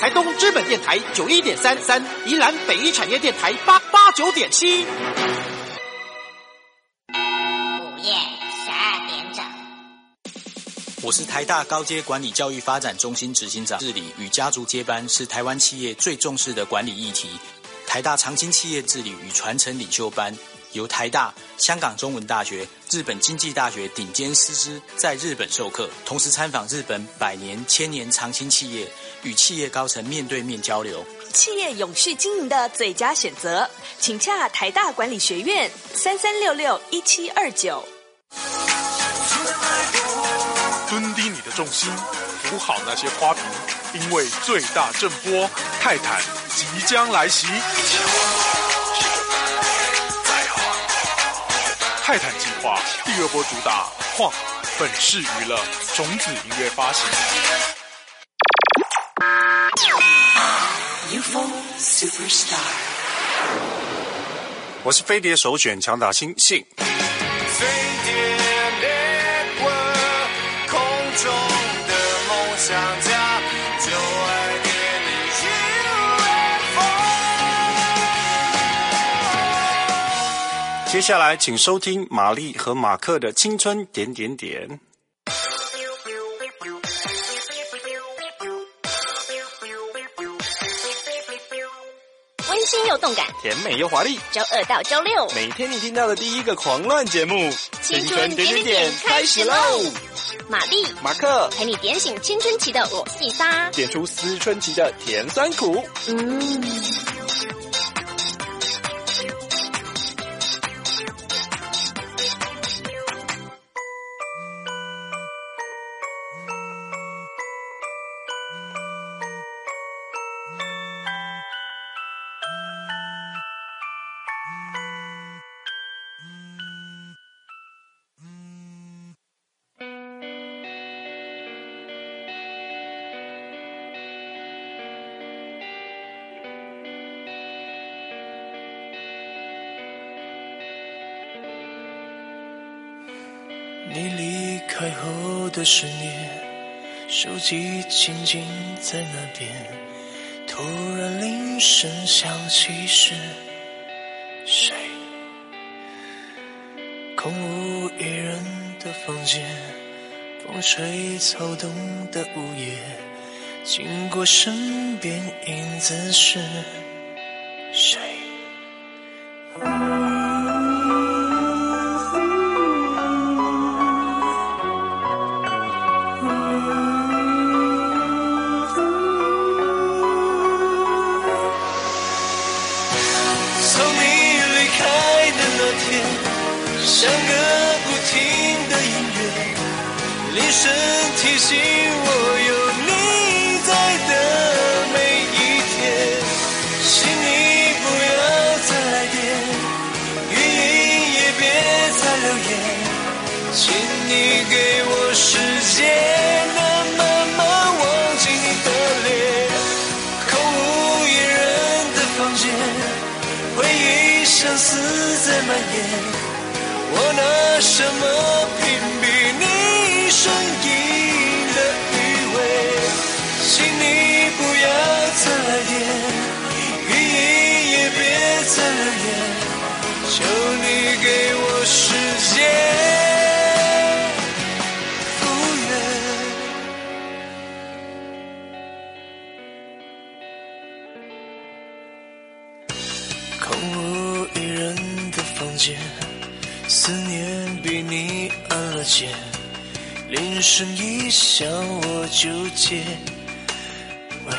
台东知本电台91.33，宜兰北一产业电台89.7。 午夜12点整。 我是台大高阶管理教育发展中心执行长。治理与家族接班是台湾企业最重视的管理议题。台大长青企业治理与传承领袖班由台大、香港中文大学、日本经济大学顶尖师资在日本授课，同时参访日本100年、1000年长青企业，与企业高层面对面交流。 企业永续经营的最佳选择，请洽台大管理学院33661729。 蹲低你的重心，扶好那些花瓶，因为最大震波泰坦即将来袭。泰坦计划第2波主打晃，本市娱乐种子音乐发行。 UFO Superstar， 我是飞碟首选强打星信。 飞碟 Network， 空中的梦想家，就爱给你 UFO。 接下来请收听玛丽和马克的青春点点点。 温馨又动感， 甜美又华丽。 周2到周6， 每天你听到的第一个狂乱节目， 青春点点点开始喽！玛丽、 马克陪你点醒青春期的我细沙， 点出思春期的甜酸苦。 你离开后的10年，手机静静在那边，突然铃声响起是谁？空无一人的房间，风吹草动的午夜，经过身边影子是谁？像个不停的音乐，铃声提醒我有你在的每一天。请你不要再来电，语音也别再留言，请你给我时间，能慢慢忘记你的脸。空无一人的房间，回忆相思在蔓延，我拿什么屏蔽你声音的余味？请你不要再来电，语音也别再留言，求你给我时间复原。空无一人的房间，思念比你按了键，铃声一响我就接。喂，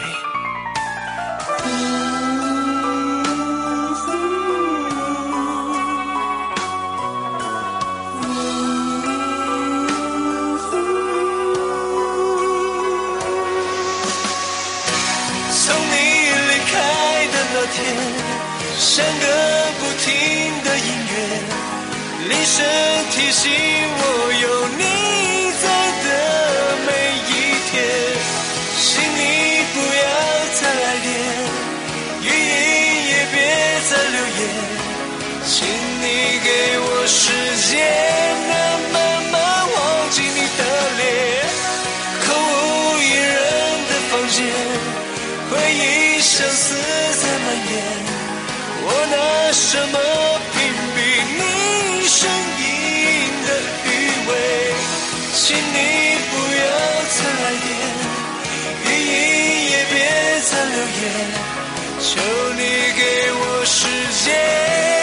从你离开的那天，像个不停的音乐，铃声提醒我有你在的每一天。请你不要再来电，语音也别再留言，请你给我时间，能慢慢忘记你的脸。空无一人的房间，回回忆相思在蔓延，我拿什么屏蔽你声音的余味？请你不要再来电，语音也别再留言，求你给我时间。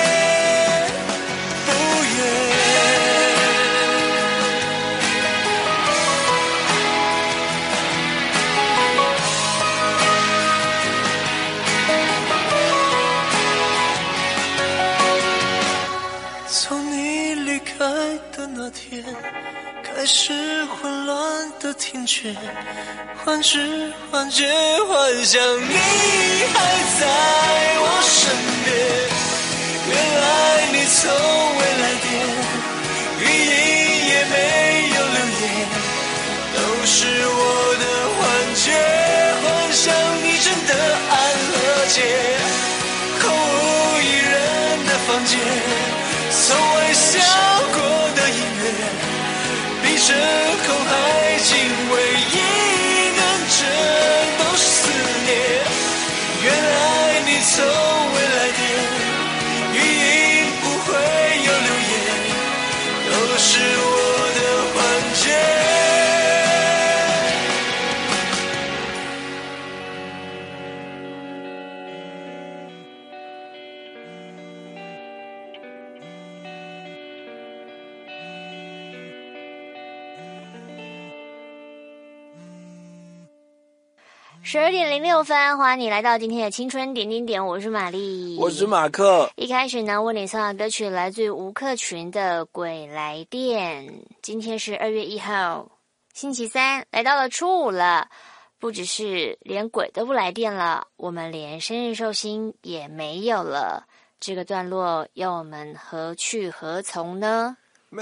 那天开始混乱的听觉，幻知幻觉，幻想你还在我身边。原来你从未来电，语音也没有留言，都是我的幻觉。幻想你真的安和街，空无一人的房间，从未想过的音乐，闭着口还紧唯一能真都是思念。原来你从未来电，语音不会有留言，都是我的幻觉。 12:06，欢迎你来到今天的青春点点点，我是玛丽， 我是马克。 一开始呢，为你送的歌曲来自于吴克群的《鬼来电》。今天是2月1号，星期三，来到了初五了。不只是连鬼都不来电了，我们连生日寿星也没有了。这个段落要我们何去何从呢？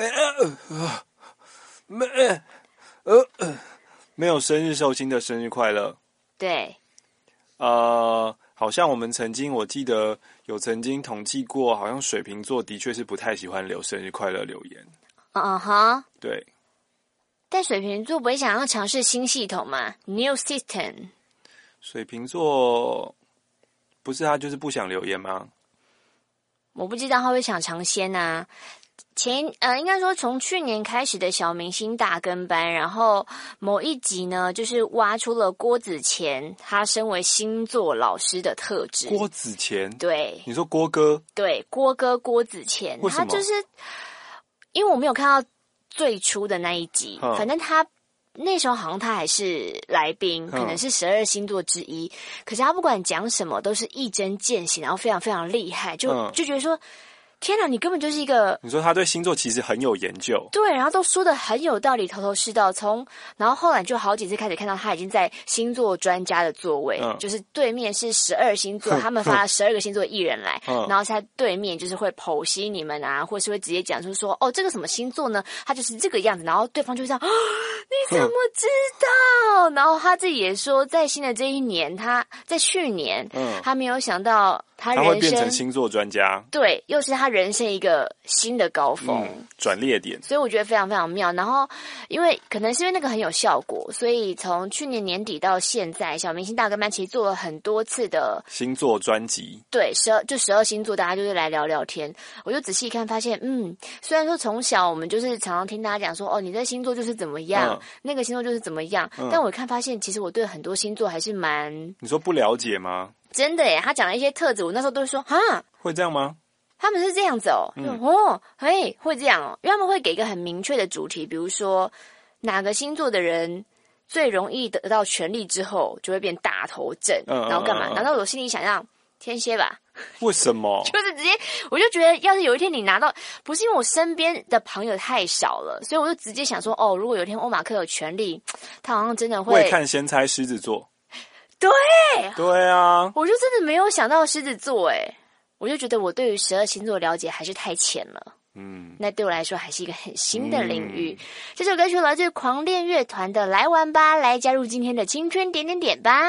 没有生日寿星的生日快乐。 对， 好像我们我记得有曾经统计过，好像水瓶座的确是不太喜欢留生日快乐留言。对。 但水瓶座不会想要尝试新系统嘛 ？New system。 水瓶座不是他就是不想留言吗？ 我不知道他会想尝鲜啊。应该说从去年开始的小明星大跟班，然后某一集呢，就是挖出了郭子乾他身为星座老师的特质。 郭子乾， 对， 你说郭哥？ 对，郭哥郭子乾，他就是因为我没有看到最初的那一集，反正他那时候好像他还是来宾，可能是12星座之一，可是他不管讲什么都是一针见血，然后非常非常厉害，就觉得说。天哪，你根本就是一个…… 你说他对星座其实很有研究， 对，然后都说得很有道理，头头是道。然后后来就好几次开始看到他已经在星座专家的座位，就是对面是12星座，他们发了12个星座艺人来，然后在对面就是会剖析你们啊，或是会直接讲出说哦，这个什么星座呢？他就是这个样子，然后对方就会这样，你怎么知道？然后他自己也说，在新的这一年，他在去年，他没有想到他会变成星座专家， 对，又是他人生一个新的高峰， 转捩点， 所以我觉得非常非常妙。然后，因为可能是因为那个很有效果，所以从去年年底到现在，小明星大跟班其实做了很多次的星座专辑。 对，12星座，大家就是来聊聊天。我就仔细一看，发现，虽然说从小我们就是常常听大家讲说，哦，你的星座就是怎么样，那个星座就是怎么样，但我发现，其实我对很多星座还是蛮…… 你说不了解吗？ 真的耶，他讲了一些特质，我那时候都会说，哈， 会这样吗？ 他们是这样子哦，会这样哦，因为他们会给一个很明确的主题，比如说哪个星座的人最容易得到权力之后就会变大头症，然后干嘛？难道我心里想让天蝎吧？ 为什么？ 就是直接，我就觉得，要是有一天你拿到，不是因为我身边的朋友太少了，所以我就直接想说，哦，如果有一天欧马克有权力，他好像真的会看先猜狮子座。 对啊， 我就真的没有想到狮子座，我就觉得我对于12星座了解还是太浅了。那对我来说还是一个很新的领域。这首歌曲来自狂恋乐团的《来玩吧》，来加入今天的青春点点点吧。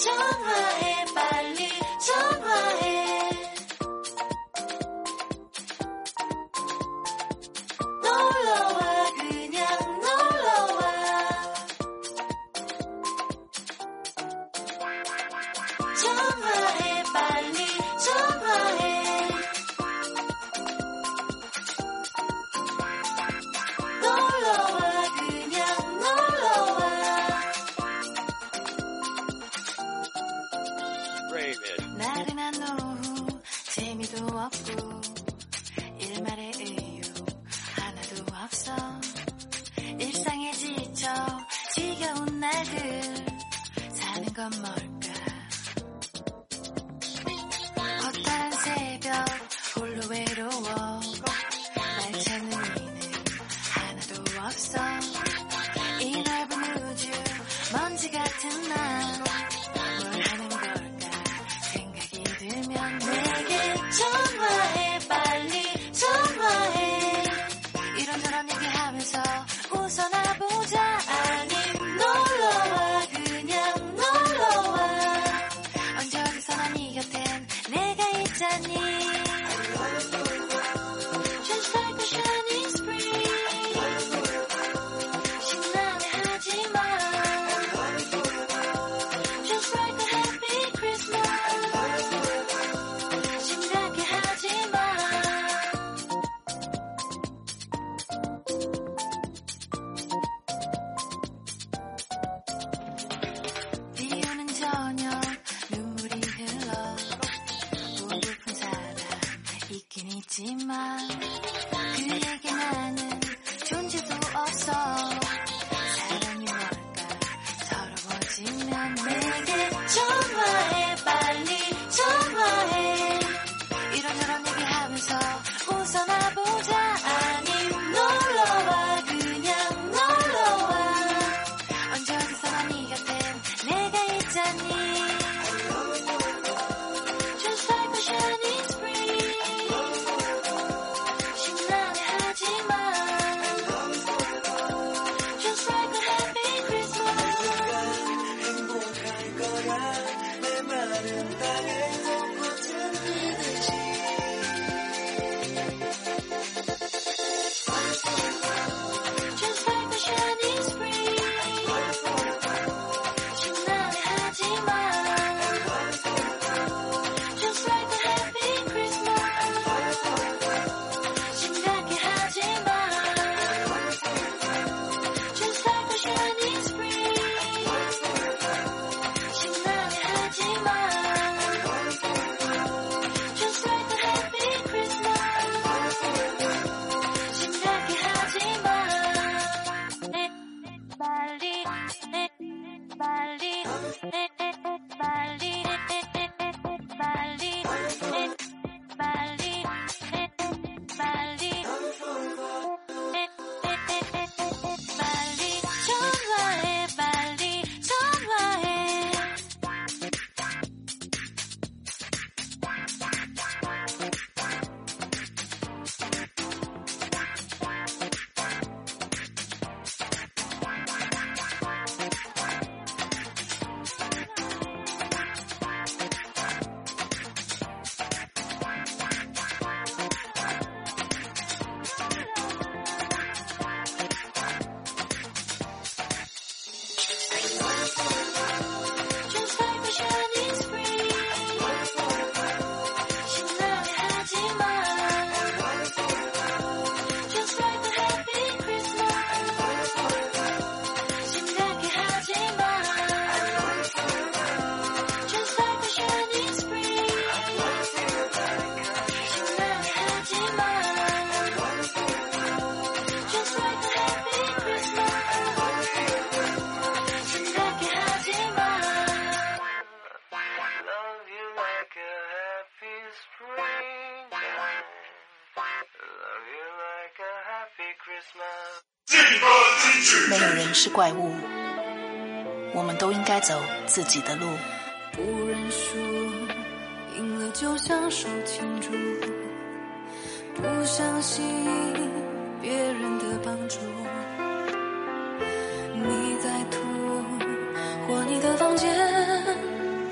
전화해 빨리 전화해 놀러와 그냥 놀러와 전화해 빨리 전화해 놀러와 그냥 놀러와 나른한 오후 재미도 없고 일말의 이유 하나도 없어 일상에 지쳐 지겨운 날들 사는 건 뭘까 허탈한 새벽 홀로 외로워 날 찾는 이는 하나도 없어 이 넓은 우주 먼지 같은 날 뭘 하는 걸까 생각이 들면 내게 전화해 빨리 전화해 이런저런 얘기하면서 웃어나 보자 아님 놀러와 그냥 놀러와 언제 어디서나 네 곁엔 내가 있잖니 Just like a shining spring 신나게 하지마 Just like a happy Christmas 심각해 하지마 비 오는 저녁 눈물이 흘러 보고픈 사람 있긴 있지만 그에게 나는 존재도 없어 사랑이 뭘까 서러워지면 내게 전화해 빨리 전화해 이런저런 얘기하면서 웃어나 보자 아님 놀러와 그냥 놀러와 언제 어디서나 네 곁엔 내가 있잖니 Just like a shining spring 신나게 하지마 Just like a happy Christmas 행복할 거야 내 말은 다 행복고 들리듯이 Just like a shining spring 신나게 하지마 Just like a happy Christmas 심각해 하지마 Just like a shining spring 신나게 하지마 Just like a happy Christmas 심각해 하지마 빨리 빨리 빨리 빨리 빨리 빨리 빨리 전화해 빨리 전화해 Just like a shining spring 신나게 하지마 Just like a happy Christmas 심각해 하지마 Just like a shining spring 신나게 하지마 Just like a happy Christmas 심각해 하지마 Love you like a happy springtime Love you like a happy Christmas 没有人是怪物，我们都应该走自己的路。 不认输，赢了就享受庆祝，不相信别人的帮助。你在吐，或你的房间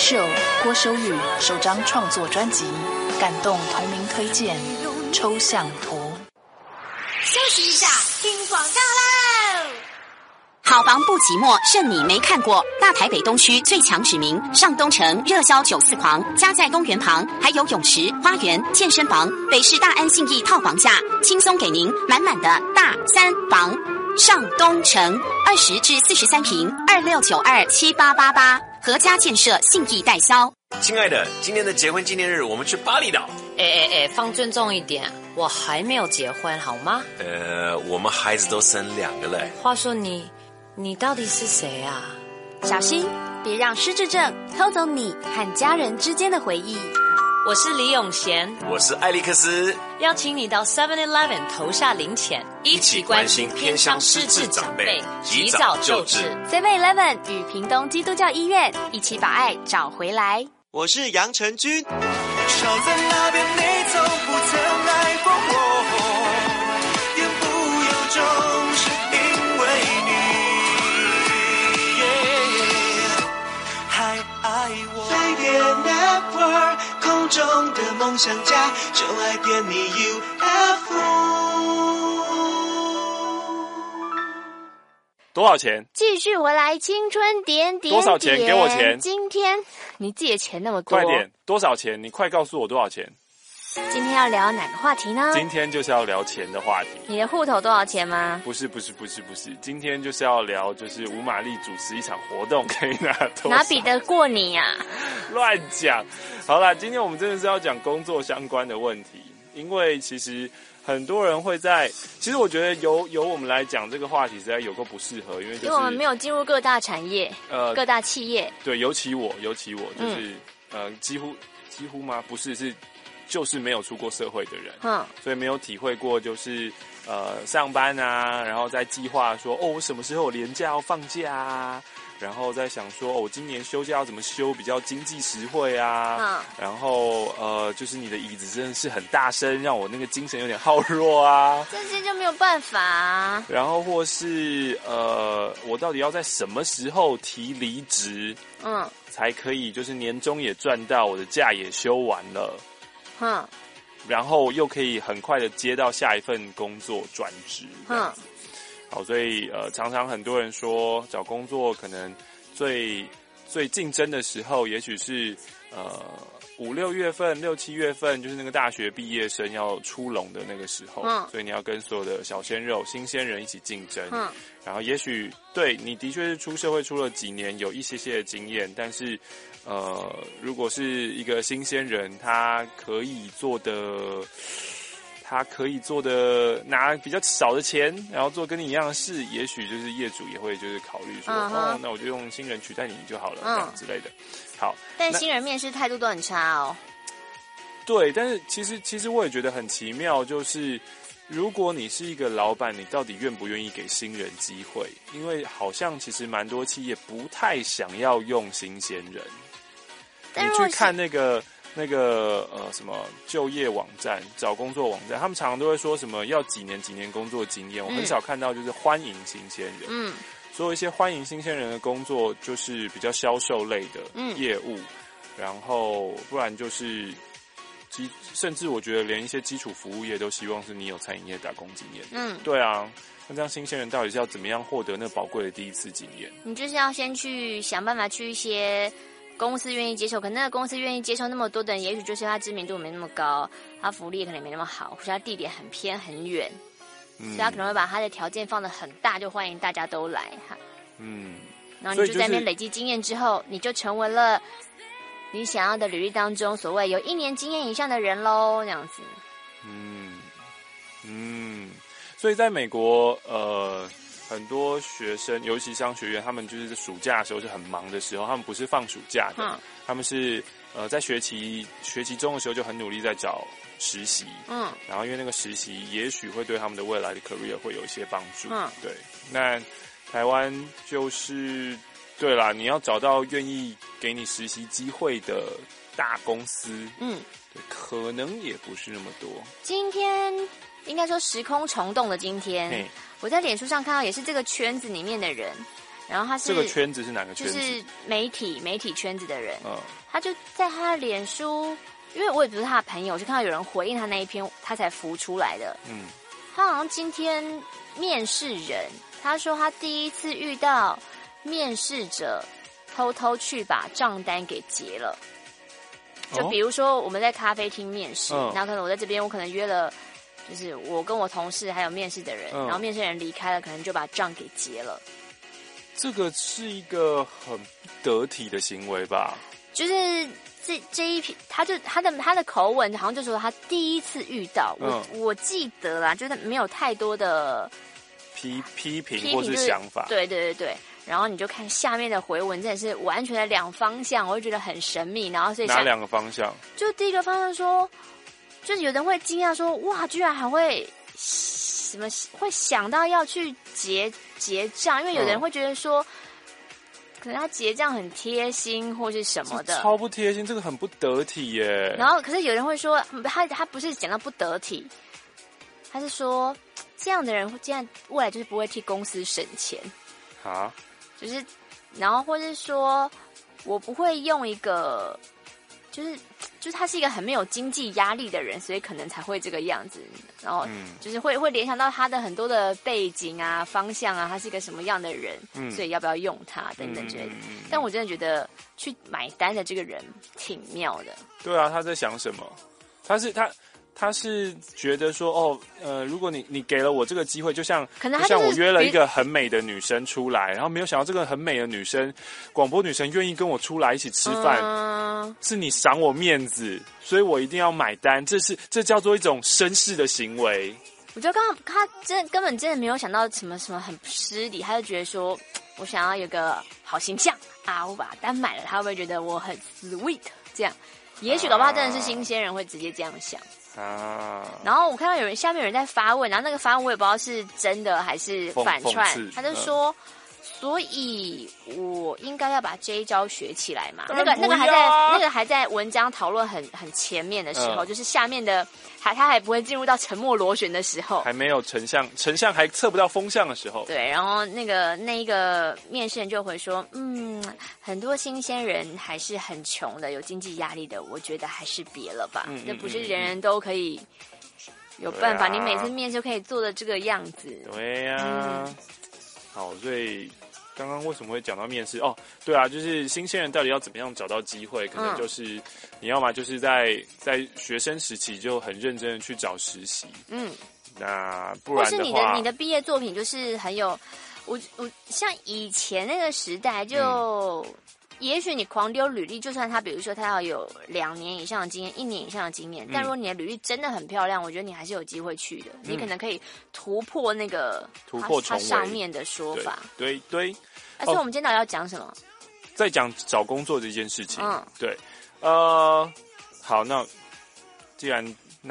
秀郭修宇首张创作专辑《感动同名推荐抽象图》。 休息一下，听广告喽！ 好房不寂寞，剩你没看过。大台北东区最强指名上东城热销94狂，家在公园旁，还有泳池、花园、健身房。北市大安信义套房价，轻松给您满满的大三房。上东城20至43坪，26927888，合家建设信义代销。 亲爱的，今天的结婚纪念日，我们去巴厘岛。 放尊重一点，我还没有结婚好吗？ 我们孩子都生2个了。 话说你到底是谁啊？ 小心，别让失智症偷走你和家人之间的回忆。 我是李永贤， 我是艾利克斯， 邀请你到 7-Eleven 投下零钱，一起关心偏乡失智长辈，及早救治。 7-Eleven 与屏东基督教医院一起把爱找回来。 我是杨成军。 少在那边，你从不曾爱过我，言不由衷，是因为你还爱我。飞碟 Network 空中的梦想家，就爱点你 UFO。 多少钱？ 继续回来，青春点点点。 多少钱？给我钱。 今天你自己的钱那么多， 快点！多少钱？你快告诉我多少钱。 今天要聊哪个话题呢？ 今天就是要聊钱的话题。 你的户头多少钱吗？ 不是，今天就是要聊，就是吴玛丽主持一场活动可以拿多少？ 哪比得过你啊？ 乱讲。好啦，今天我们真的是要讲工作相关的问题，因为其实很多人会在，其实我觉得由我们来讲这个话题实在有够不适合，因为我们没有进入各大产业，各大企业。对， 尤其我就是、几乎吗？不是，就是没有出过社会的人，所以没有体会过就是上班啊，然后在计划说我什么时候有连假要放假啊，然后在想说我今年休假要怎么休比较经济实惠啊，然后就是你的椅子真的是很大声，让我那个精神有点耗弱啊， 这些就没有办法啊。 然后或是我到底要在什么时候提离职，才可以就是年终也赚到，我的假也休完了。然后又可以很快的接到下一份工作转职。好，所以常常很多人说找工作可能最竞争的时候，也许是5、6月份、6、7月份，就是那个大学毕业生要出笼的那个时候，所以你要跟所有的小鲜肉、新鲜人一起竞争。然后也许对你的确是出社会出了几年，有一些的经验，但是如果是一个新鲜人，他可以做的拿比较少的钱，然后做跟你一样的事，也许就是业主也会就是考虑说，那我就用新人取代你就好了，这样之类的。好， 但新人面试态度都很差哦。 对，但是其实我也觉得很奇妙，就是如果你是一个老板，你到底愿不愿意给新人机会？因为好像其实蛮多企业不太想要用新鲜人。你去看那个什么就业网站、找工作网站，他们常常都会说什么要几年工作经验，我很少看到就是欢迎新鲜人。做一些欢迎新鲜人的工作，就是比较销售类的业务，然后不然就是甚至我觉得连一些基础服务业都希望是你有餐饮业打工经验。对啊，那这样新鲜人到底是要怎么样获得那宝贵的第一次经验？ 你就是要先去想办法去一些公司愿意接受，可能那个公司愿意接受那么多的人，也许就是他知名度没那么高，他福利可能也没那么好，或者他地点很偏很远，所以他可能会把他的条件放得很大，就欢迎大家都来哈。然后你就在那边累积经验之后，你就成为了你想要的履历当中所谓有1年经验以上的人咯，这样子。 所以在美国很多学生，尤其商学院，他们就是暑假的时候是很忙的时候，他们不是放暑假的，他们是在学期中的时候就很努力在找实习，然后因为那个实习也许会对他们的未来的 career 会有一些帮助，对。那台湾就是对啦，你要找到愿意给你实习机会的大公司，对，可能也不是那么多。 今天应该说时空虫洞的今天，我在脸书上看到也是这个圈子里面的人， 然后他是这个圈子是哪个圈子？ 就是媒体圈子的人。他就在他的脸书，因为我也不是他的朋友，我就看到有人回应他那一篇，他才浮出来的。他好像今天面试人，他说他第一次遇到面试者偷偷去把账单给结了。就比如说我们在咖啡厅面试，然后可能我在这边，我可能约了，就是我跟我同事还有面试的人，然后面试人离开了，可能就把账给结了。 这个是一个很不得体的行为吧？ 就是这一批，他的口吻好像就说他第一次遇到，我记得啦，就是没有太多的批评或是想法， 对。然后你就看下面的回文，真的是完全的两方向，我就觉得很神秘。然后所以哪两个方向？ 就第一个方向说，就是有人会惊讶说，哇，居然还会什么会想到要去结账，因为有人会觉得说。可能他结账很贴心或是什么的， 超不贴心，这个很不得体耶。 然后，可是有人会说，他不是讲到不得体，他是说这样的人这样未来就是不会替公司省钱啊， 就是然后或是说我不会用一个就是他是一个很没有经济压力的人，所以可能才会这个样子。然后就是会联想到他的很多的背景啊、方向啊，他是一个什么样的人，所以要不要用他等等之类的。但我真的觉得去买单的这个人挺妙的。 对啊，他在想什么？他是觉得说如果你给了我这个机会，就像我约了一个很美的女生出来，然后没有想到这个很美的女生，广播女神愿意跟我出来一起吃饭，是你赏我面子，所以我一定要买单，这叫做一种绅士的行为。 我觉得他根本真的没有想到什么很失礼，他就觉得说我想要有个好形象啊，我把单买了，他会不会觉得我很 sweet 这样？也许搞不好真的是新鲜人会直接这样想。然后我看到下面有人在发问，然后那个发问我也不知道是真的还是反串，他就说，所以我应该要把这一招学起来嘛？那个还在文章讨论很前面的时候，就是下面的他还不会进入到沉默螺旋的时候， 还没有成像还测不到风向的时候。 对，然后那一个面试人就会说，很多新鲜人还是很穷的，有经济压力的，我觉得还是别了吧，那不是人人都可以有办法，你每次面试就可以做的这个样子。 对呀，好，所以刚刚为什么会讲到面试？对啊，就是新鲜人到底要怎么样找到机会？可能就是你要嘛就是在学生时期就很认真的去找实习，那不然的话， 或是你的毕业作品就是很有，我像以前那个时代就。也许你狂丢履历，就算他比如说他要有2年以上的经验、1年以上的经验，但如果你的履历真的很漂亮，我觉得你还是有机会去的。你可能可以突破那个他上面的说法。 对。 而且我们今天到底要讲什么？ 在讲找工作这件事情。对。好，那既然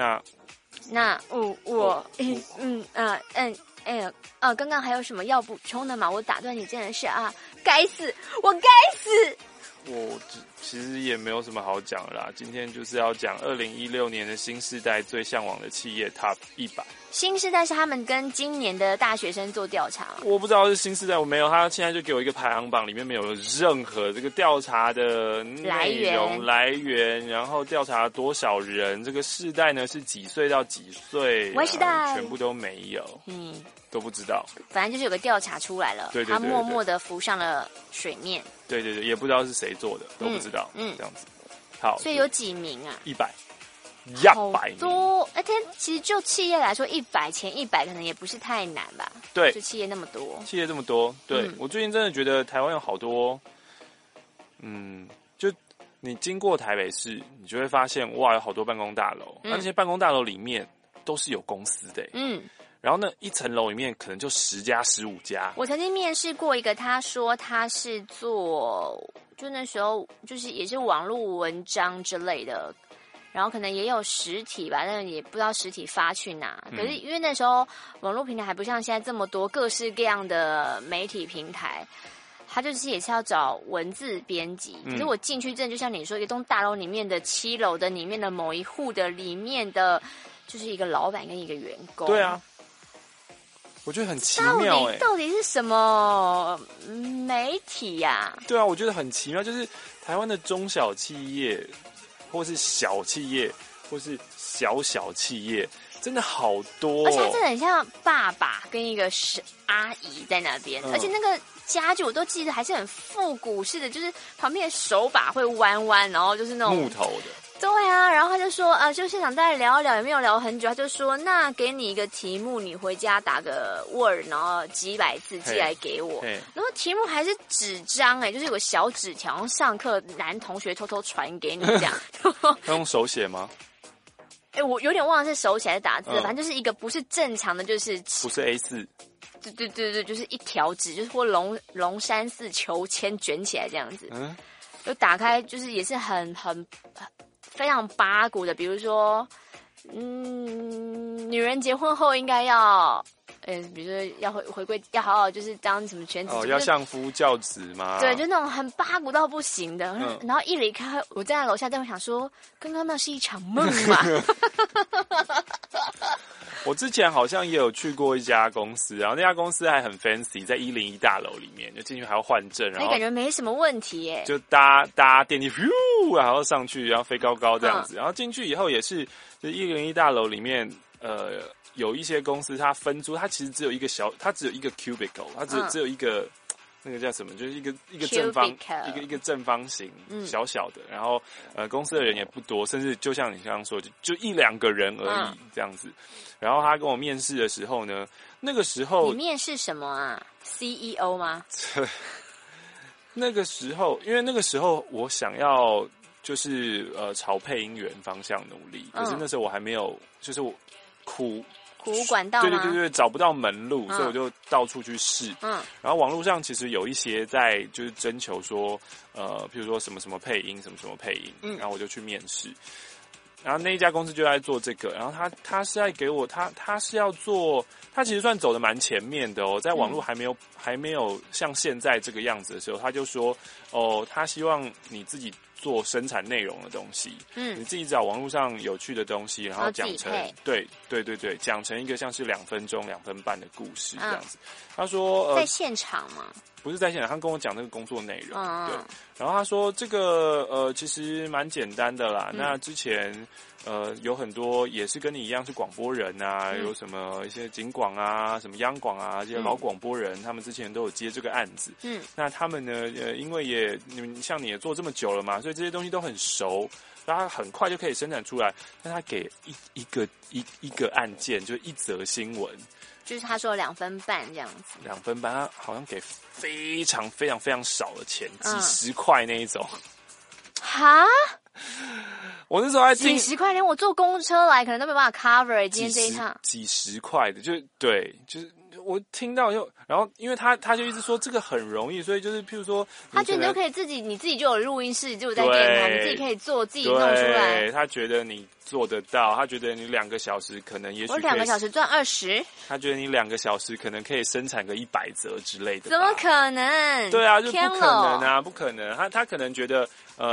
刚刚还有什么要补充的吗？我打断你真的是该死，我该死。 我其实也没有什么好讲的啦，今天就是要讲2016年的新世代最向往的企业 Top 100。 新世代是他们跟今年的大学生做调查， 我不知道是新世代，我没有，他现在就给我一个排行榜，里面没有任何这个调查的内容来源，然后调查了多少人，这个世代呢是几岁到几岁， Y世代全部都没有，都不知道。 反正就是有个调查出来了，他默默的浮上了水面。 对，也不知道是谁做的，都不知道，这样子。好， 所以有几名啊 ？100。 好多，其实就企业来说，100前100可能也不是太难吧？ 对， 就企业那么多， 对，我最近真的觉得台湾有好多，就你经过台北市，你就会发现哇，有好多办公大楼，那些办公大楼里面都是有公司的，然后呢，一层楼里面可能就10家、15家。我曾经面试过一个，他说他是做，就那时候就是也是网络文章之类的。然后可能也有实体吧，但是也不知道实体发去哪。可是因为那时候网络平台还不像现在这么多各式各样的媒体平台，他就是也是要找文字编辑。可是我进去真的就像你说，一栋大楼里面的7楼的里面的某一户的里面的，就是一个老板跟一个员工。 对啊， 我觉得很奇妙到底是什么媒体呀？ 对啊，我觉得很奇妙，就是台湾的中小企业，或是小企业，或是小企业，真的好多， 而且它真的很像爸爸跟一个阿姨在那边，而且那个家具我都记得还是很复古式的，就是旁边的手把会弯弯，然后就是那种木头的。 对啊，然后他就说就现场大家聊一聊，也没有聊很久，他就说那给你一个题目，你回家打个 Word， 然后几百字寄来给我，然后题目还是纸张就是有个小纸条，上课男同学偷偷传给你这样。 他用手写吗？ 我有点忘了是手写还是打字，反正就是一个不是正常的，就是不是 A4。 对，就是一条纸，就是或龙山寺求签卷起来这样子。就打开，就是也是很非常八股的，比如说，女人结婚后应该要，比如说要回归，要好好就是当什么全职， 要相夫教子吗？ 对，就那种很八股到不行的。然后一离开，我站在楼下，就会想说，刚刚那是一场梦嘛。 我之前好像也有去过一家公司，然后那家公司还很 fancy， 在101大楼里面，就进去还要换证，然后感觉没什么问题耶， 就搭电梯，然后上去，然后飞高高这样子，然后进去以后也是，就101大楼里面，有一些公司它分租，它其实只有一个它只有一个 cubicle， 它只有一个。那个叫什么？就是一个正方，一个正方形，小小的。然后公司的人也不多，甚至就像你刚刚说，就1-2个人而已这样子。然后他跟我面试的时候呢，那个时候你面试什么啊 ？CEO 吗？ 那个时候，因为那个时候我想要就是朝配音员方向努力，可是那时候我还没有，就是我苦无管道吗？ 对，找不到门路，所以我就到处去试。然后网络上其实有一些在就是征求说，譬如说什么什么配音，什么什么配音，然后我就去面试。然后那一家公司就在做这个，然后他是在给我他是要做，他其实算走的蛮前面的哦，在网络还没有像现在这个样子的时候，他就说他希望你自己做生产内容的东西，你自己找网络上有趣的东西，然后讲成对，讲成一个像是2分钟、2分半的故事这样子。他说在现场吗？ 不是在现场，他跟我讲那个工作内容，对。然后他说这个其实蛮简单的啦。那之前有很多也是跟你一样是广播人啊，有什么一些警广啊、什么央广啊这些老广播人，他们之前都有接这个案子。那他们呢，因为像你也做这么久了嘛，所以这些东西都很熟，然后他很快就可以生产出来。但他给一个案件，就一则新闻。 就是他说2分半这样子 ，2分半，他好像给非常非常非常少的钱，几十块那一种。 哈？ 我那时候还几十块，连我坐公车来可能都没办法 cover 今天这一趟。 几十块的，就是我听到然后因为他就一直说这个很容易，所以就是譬如说， 他觉得你都可以你自己就有录音室，就有在电台，你自己可以做，自己弄出来。 他觉得你做得到，他觉得你2个小时可能也许我2个小时赚20， 他觉得你2个小时可能可以生产个100则之类的。 怎么可能？ 对啊，就不可能啊，不可能。他可能觉得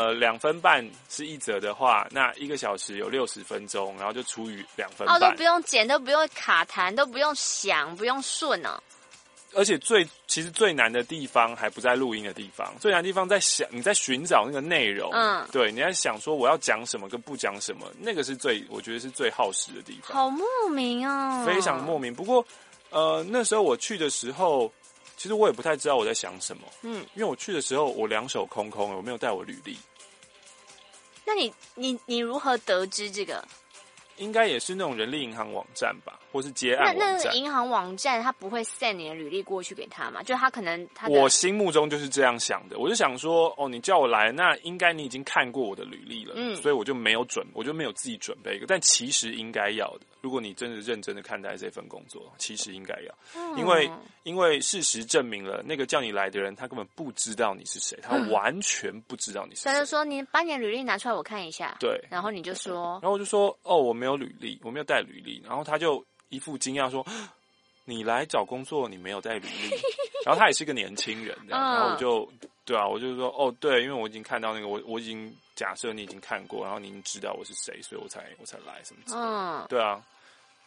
2分半是1则的话，那1个小时有60分钟，然后就除以2分半， 都不用剪，都不用卡弹，都不用想，不用顺哦。 而且其实最难的地方还不在录音的地方，最难的地方在你在寻找那个内容，对，你在想说我要讲什么跟不讲什么，那个是我觉得是最耗时的地方。 好莫名哦， 非常莫名。不过那时候我去的时候，其实我也不太知道我在想什么，因为我去的时候我2手空空，我没有带我履历。 那你如何得知这个？ 应该也是那种人力银行网站吧，或是接案网站。 那银行网站他不会 send 你的履历过去给他吗？就他可能我心目中就是这样想的，我就想说，你叫我来，那应该你已经看过我的履历了，所以我就没有自己准备一个，但其实应该要的。如果你真的认真的看待这份工作，其实应该要，因为事实证明了，那个叫你来的人，他根本不知道你是谁，他完全不知道你是谁。 他就说：“你把你的履历拿出来，我看一下。” 对， 然后你就说， 然后我就说：“我没有履历，我没有带履历。”然后他就一副惊讶说：“你来找工作，你没有带履历？”然后他也是个年轻人，然后我就说：“对，因为我已经看到那个，我已经假设你已经看过，然后你已经知道我是谁，所以我才来什么之类的。”对啊。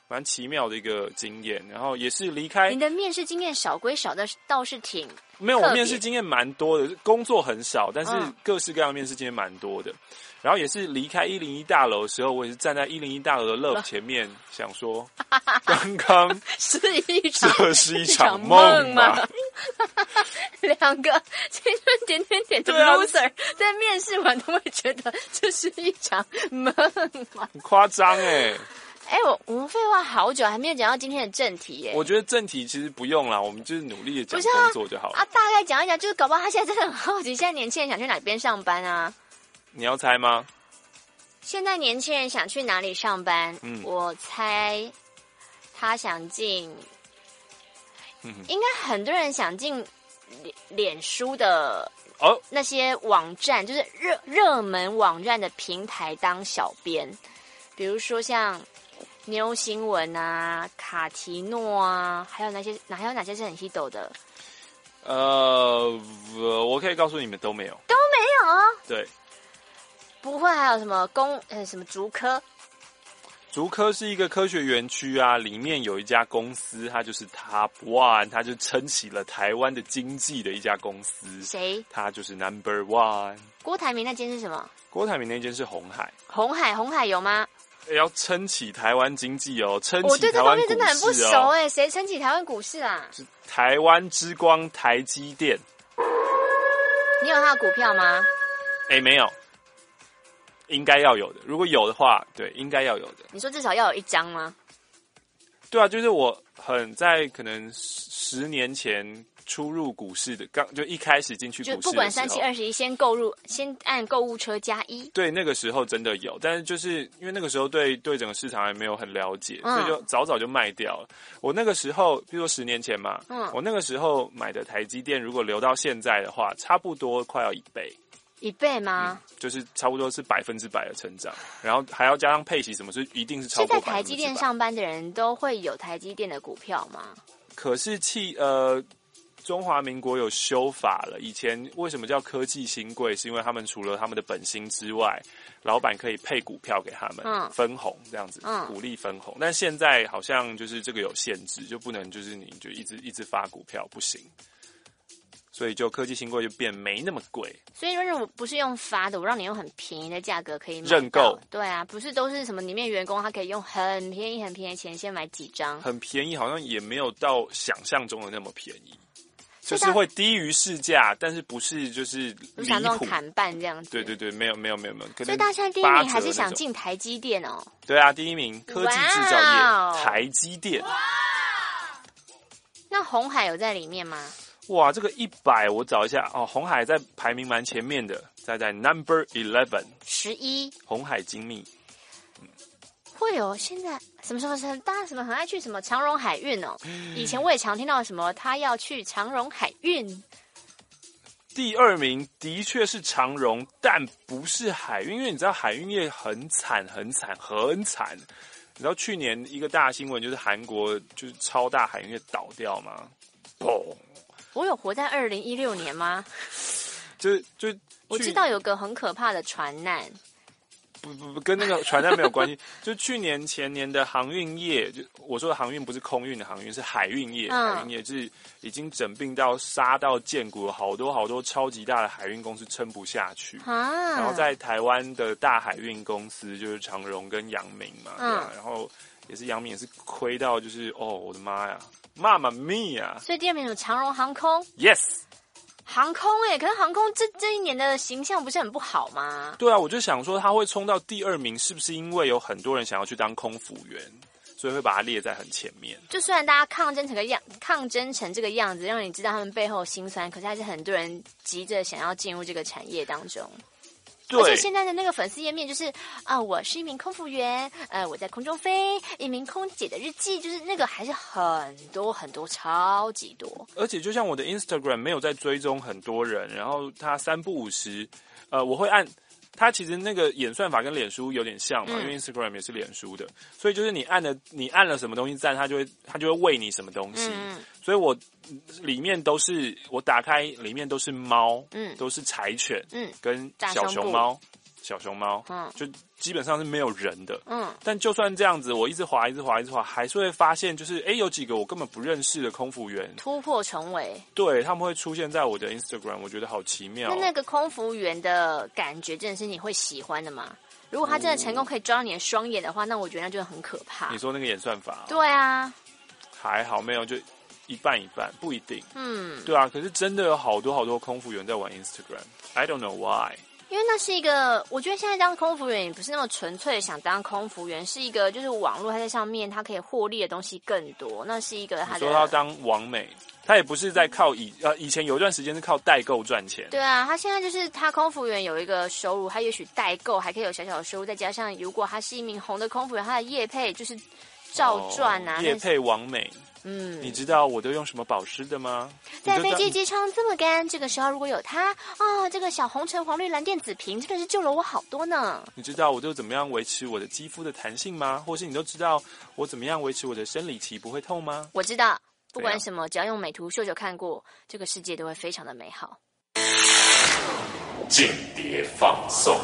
蛮奇妙的一个经验。然后也是离开你的面试经验少归少的，倒是挺没有，我面试经验蛮多的，工作很少，但是各式各样的面试经验蛮多的。然后也是离开101大楼的时候，我也是站在101大楼的 Love 前面，想说，刚刚这是一场梦吗？ 两个青春点点点的 loser 在面试完都会觉得这是一场梦吗？ 很夸张哎！ 我们废话好久，还没有讲到今天的正题耶。 我觉得正题其实不用啦，我们就是努力的讲工作就好了。 大概讲一讲，就是搞不好他现在真的很好奇，现在年轻人想去哪边上班啊？你要猜吗？ 现在年轻人想去哪里上班？我猜他想进，应该很多人想进脸书的那些网站，就是热门网站的平台当小编，比如说像妞新闻啊、卡提诺啊，还有哪些是很 hit 的？ 我可以告诉你们都没有， 都没有。 对。 不会还有什么什么竹科？ 竹科是一个科学园区啊，里面有一家公司，它就是 Top One， 它就撑起了台湾的经济的一家公司。 谁？ 它就是 Number One。 郭台铭那间是什么？ 郭台铭那间是鸿海。 鸿海有吗？ 要撑起台湾经济哦，撑起台湾股市哦。 我对这方面真的很不熟哎，谁撑起台湾股市啊？ 台湾之光台积电。 你有他的股票吗？ 没有。应该要有的，如果有的话，对，应该要有的。 你说至少要有一张吗？ 对啊，就是我在可能10年前初入股市的，就一开始进去股市的时候， 就不管3721，先按购物车加1。 对，那个时候真的有，但是就是因为那个时候对整个市场还没有很了解，所以就早就卖掉了。我那个时候，比如说10年前嘛，我那个时候买的台积电，如果留到现在的话，差不多快要1倍。 1倍吗？ 就是差不多是100%的成长，然后还要加上配息什么，是一定是超过100%。 是在台积电上班的人都会有台积电的股票吗？ 可是中华民国有修法了，以前为什么叫科技新贵？是因为他们除了他们的本薪之外，老板可以配股票给他们，分红这样子，鼓励分红。但现在好像就是这个有限制，就不能就是你就一直发股票不行。所以就科技新贵就变没那么贵。 所以如果不是用发的，我让你用很便宜的价格可以买到认购。 对啊，不是都是什么里面员工他可以用很便宜的钱先买几张。 很便宜好像也没有到想象中的那么便宜，就是会低于市价，但是不是就是不像那种砍半这样子。 对，没有。 所以大家现在第一名还是想进台积电哦。 对啊，第一名科技制造业台积电。 那鸿海有在里面吗？ 哇，这个100我找一下哦，鸿海在排名蛮前面的，在 Number 11。鸿海精密。 会有现在什么大家什么很爱去什么长荣海运哦。以前我也常听到什么他要去长荣海运。 第2名的确是长荣，但不是海运，因为你知道海运业很惨。你知道去年一个大新闻就是韩国就是超大海运业倒掉吗？砰！ 我有活在2016年吗？ 就我知道有个很可怕的船难。 不跟那个船难没有关系。就去年前年的航运业，就我说的航运不是空运的航运，是海运业。海运业就是已经整并到杀到见骨，有好多超级大的海运公司撑不下去。然后在台湾的大海运公司就是长荣跟阳明嘛，对啊，然后也是阳明也是亏到就是我的妈呀，妈妈咪呀！ 所以第2名有长荣航空 ，yes。 航空可是航空这一年的形象不是很不好吗？ 对啊，我就想说他会冲到第2名，是不是因为有很多人想要去当空服员，所以会把它列在很前面？就虽然大家抗争成这个样子，让你知道他们背后辛酸，可是还是很多人急着想要进入这个产业当中。而且现在的那个粉丝页面就是我是一名空服员，我在空中飞，一名空姐的日记，就是那个还是很多超级多。 而且就像我的 Instagram 没有在追踪很多人，然后他3不5时，我会按它其实那个演算法跟脸书有点像嘛，因为 Instagram 也是脸书的，所以就是你按了什么东西赞，它就会喂你什么东西。所以我里面都是我打开里面都是猫，都是柴犬，跟小熊猫， 小熊猫，就基本上是没有人的，但就算这样子，我一直滑，还是会发现，就是有几个我根本不认识的空服员突破重围， 对，他们会出现在我的 Instagram， 我觉得好奇妙。 那个空服员的感觉真的是你会喜欢的吗？如果他真的成功可以抓到你的双眼的话，那我觉得那就很可怕。 你说那个演算法？ 对啊， 还好没有，就一半一半，不一定。对啊，可是真的有好多空服员在玩 Instagram，I don't know why。 因为那是一个，我觉得现在当空服员也不是那么纯粹的想当空服员，是一个就是网络它在上面它可以获利的东西更多，那是一个他的。 你说他当网美，他也不是在靠以前有一段时间是靠代购赚钱。 对啊，他现在就是他空服员有一个收入，他也许代购还可以有小小的收入，再加上如果他是一名红的空服员，他的业配就是照赚啊， 业配网美。你知道我都用什么保湿的吗？ 在飞机机舱这么干，这个时候如果有它这个小红橙黄绿蓝靛紫瓶真的是救了我好多呢。 你知道我都怎么样维持我的肌肤的弹性吗？或是你都知道我怎么样维持我的生理期不会痛吗？ 我知道，不管什么，只要用美图秀秀看过，这个世界都会非常的美好。 间谍放送。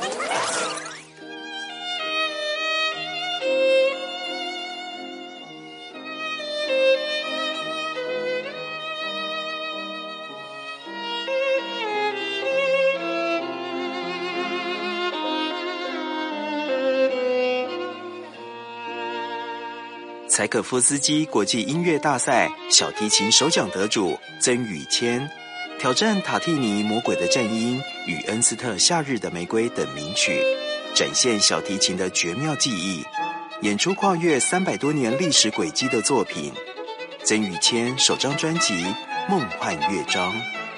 柴可夫斯基国际音乐大赛小提琴首奖得主曾宇谦挑战塔蒂尼《魔鬼的战音》与恩斯特《夏日的玫瑰》等名曲，展现小提琴的绝妙技艺，演出跨越300多年历史轨迹的作品。曾宇谦首张专辑《梦幻乐章》。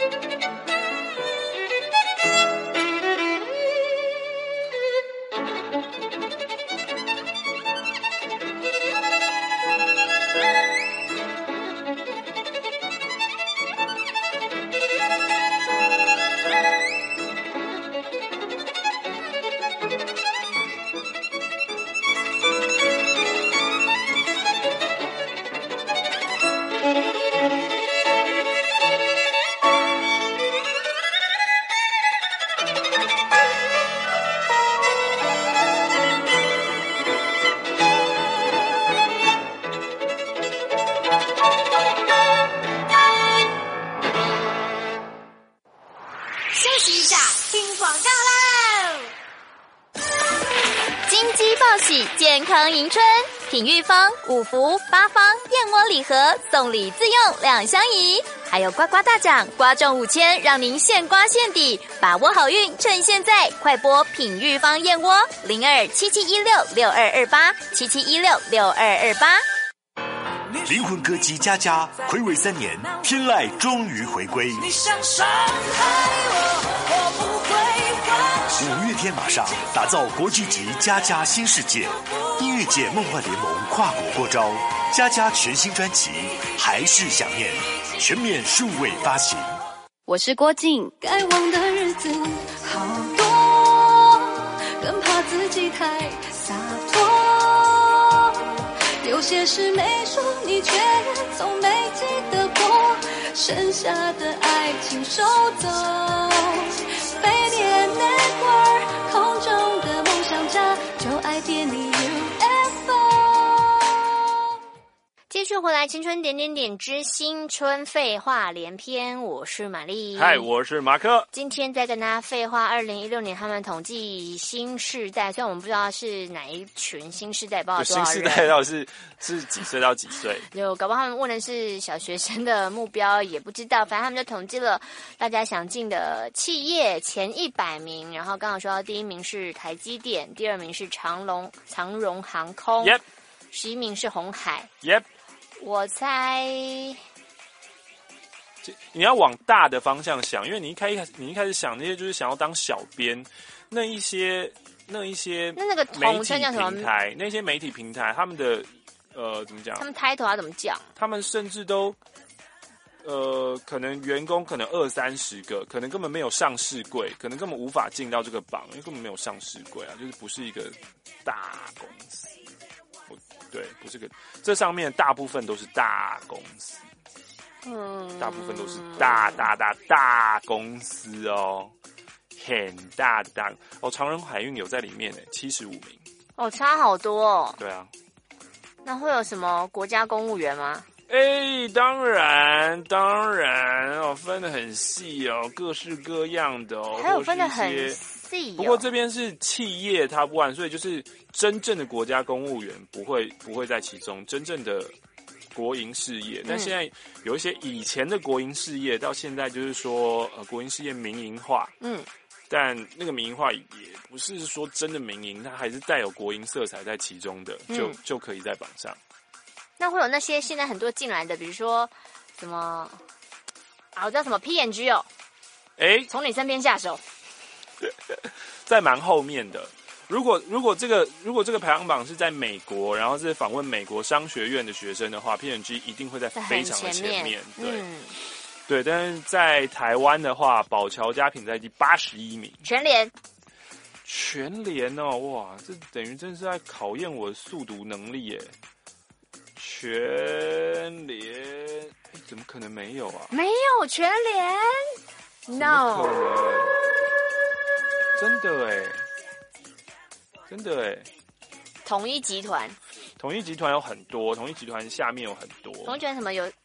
健康迎春，品玉坊5福8方燕窝礼盒送礼自用2相宜，还有刮刮大奖，刮中5000，让您现刮现抵，把握好运，趁现在，快拨品玉坊燕窝02-7716-6228，7716-6228。 灵魂歌姬佳佳睽违3年，天籁终于回归。 你想伤害我不会 5月天马上打造国际级佳佳新世界，音乐界梦幻联盟跨国过招，佳佳全新专辑还是想念，全面数位发行。 我是郭靖， 该忘的日子好多，更怕自己太洒脱，有些事没说，你却从没记得过，剩下的爱情收走，飞碟 network 空中的梦想家，就爱点你 UFO。 继续回来，青春点点点之新春废话连篇，我是玛丽， 嗨，我是马克。 今天再跟大家废话2016年他们统计新世代，虽然我们不知道是哪一群新世代，不知道多少人， 新世代到底是几岁到几岁， 就搞不好他们问的是小学生的目标，也不知道，反正他们就统计了大家想进的企业前100名，然后刚好说到第1名是台积电，第2名是长荣航空， 11名是鸿海，我猜你要往大的方向想，因为你一开始想那些就是想要当小编，那一些那个媒体统称叫什么平台，那些媒体平台他们的怎么讲？ 他们 title 要怎么讲？ 他们甚至都可能员工可能20-30个，可能根本没有上市柜，可能根本无法进到这个榜，因为根本没有上市柜啊，就是不是一个大公司。对，不是个，这上面大部分都是大公司，大部分都是大公司哦很大的档哦。长荣海运有在里面，75名哦，差好多哦。 对啊， 那会有什么国家公务员吗？ 当然哦，分得很细哦，各式各样的哦， 还有分得很细。 不过这边是企业 Top 1，所以就是真正的国家公务员不会在其中，真正的国营事业。但现在有一些以前的国营事业，到现在就是说国营事业民营化，但那个民营化也不是说真的民营，它还是带有国营色彩在其中的，就可以在榜上。 那会有那些现在很多进来的，比如说什么我知道什么 P&G 哦，从你身边下手， 在蛮后面的。如果这个排行榜是在美国，然后是访问美国商学院的学生的话 ，P&G 一定会在非常的前面。对，但是在台湾的话，宝乔家品在第81名， 全联哦，哇，这等于真是在考验我的速读能力耶。 全联，怎么可能没有啊？ 没有全联 ，no， 真的哎。 统一集团有很多，统一集团下面有很多。 统一集团什么有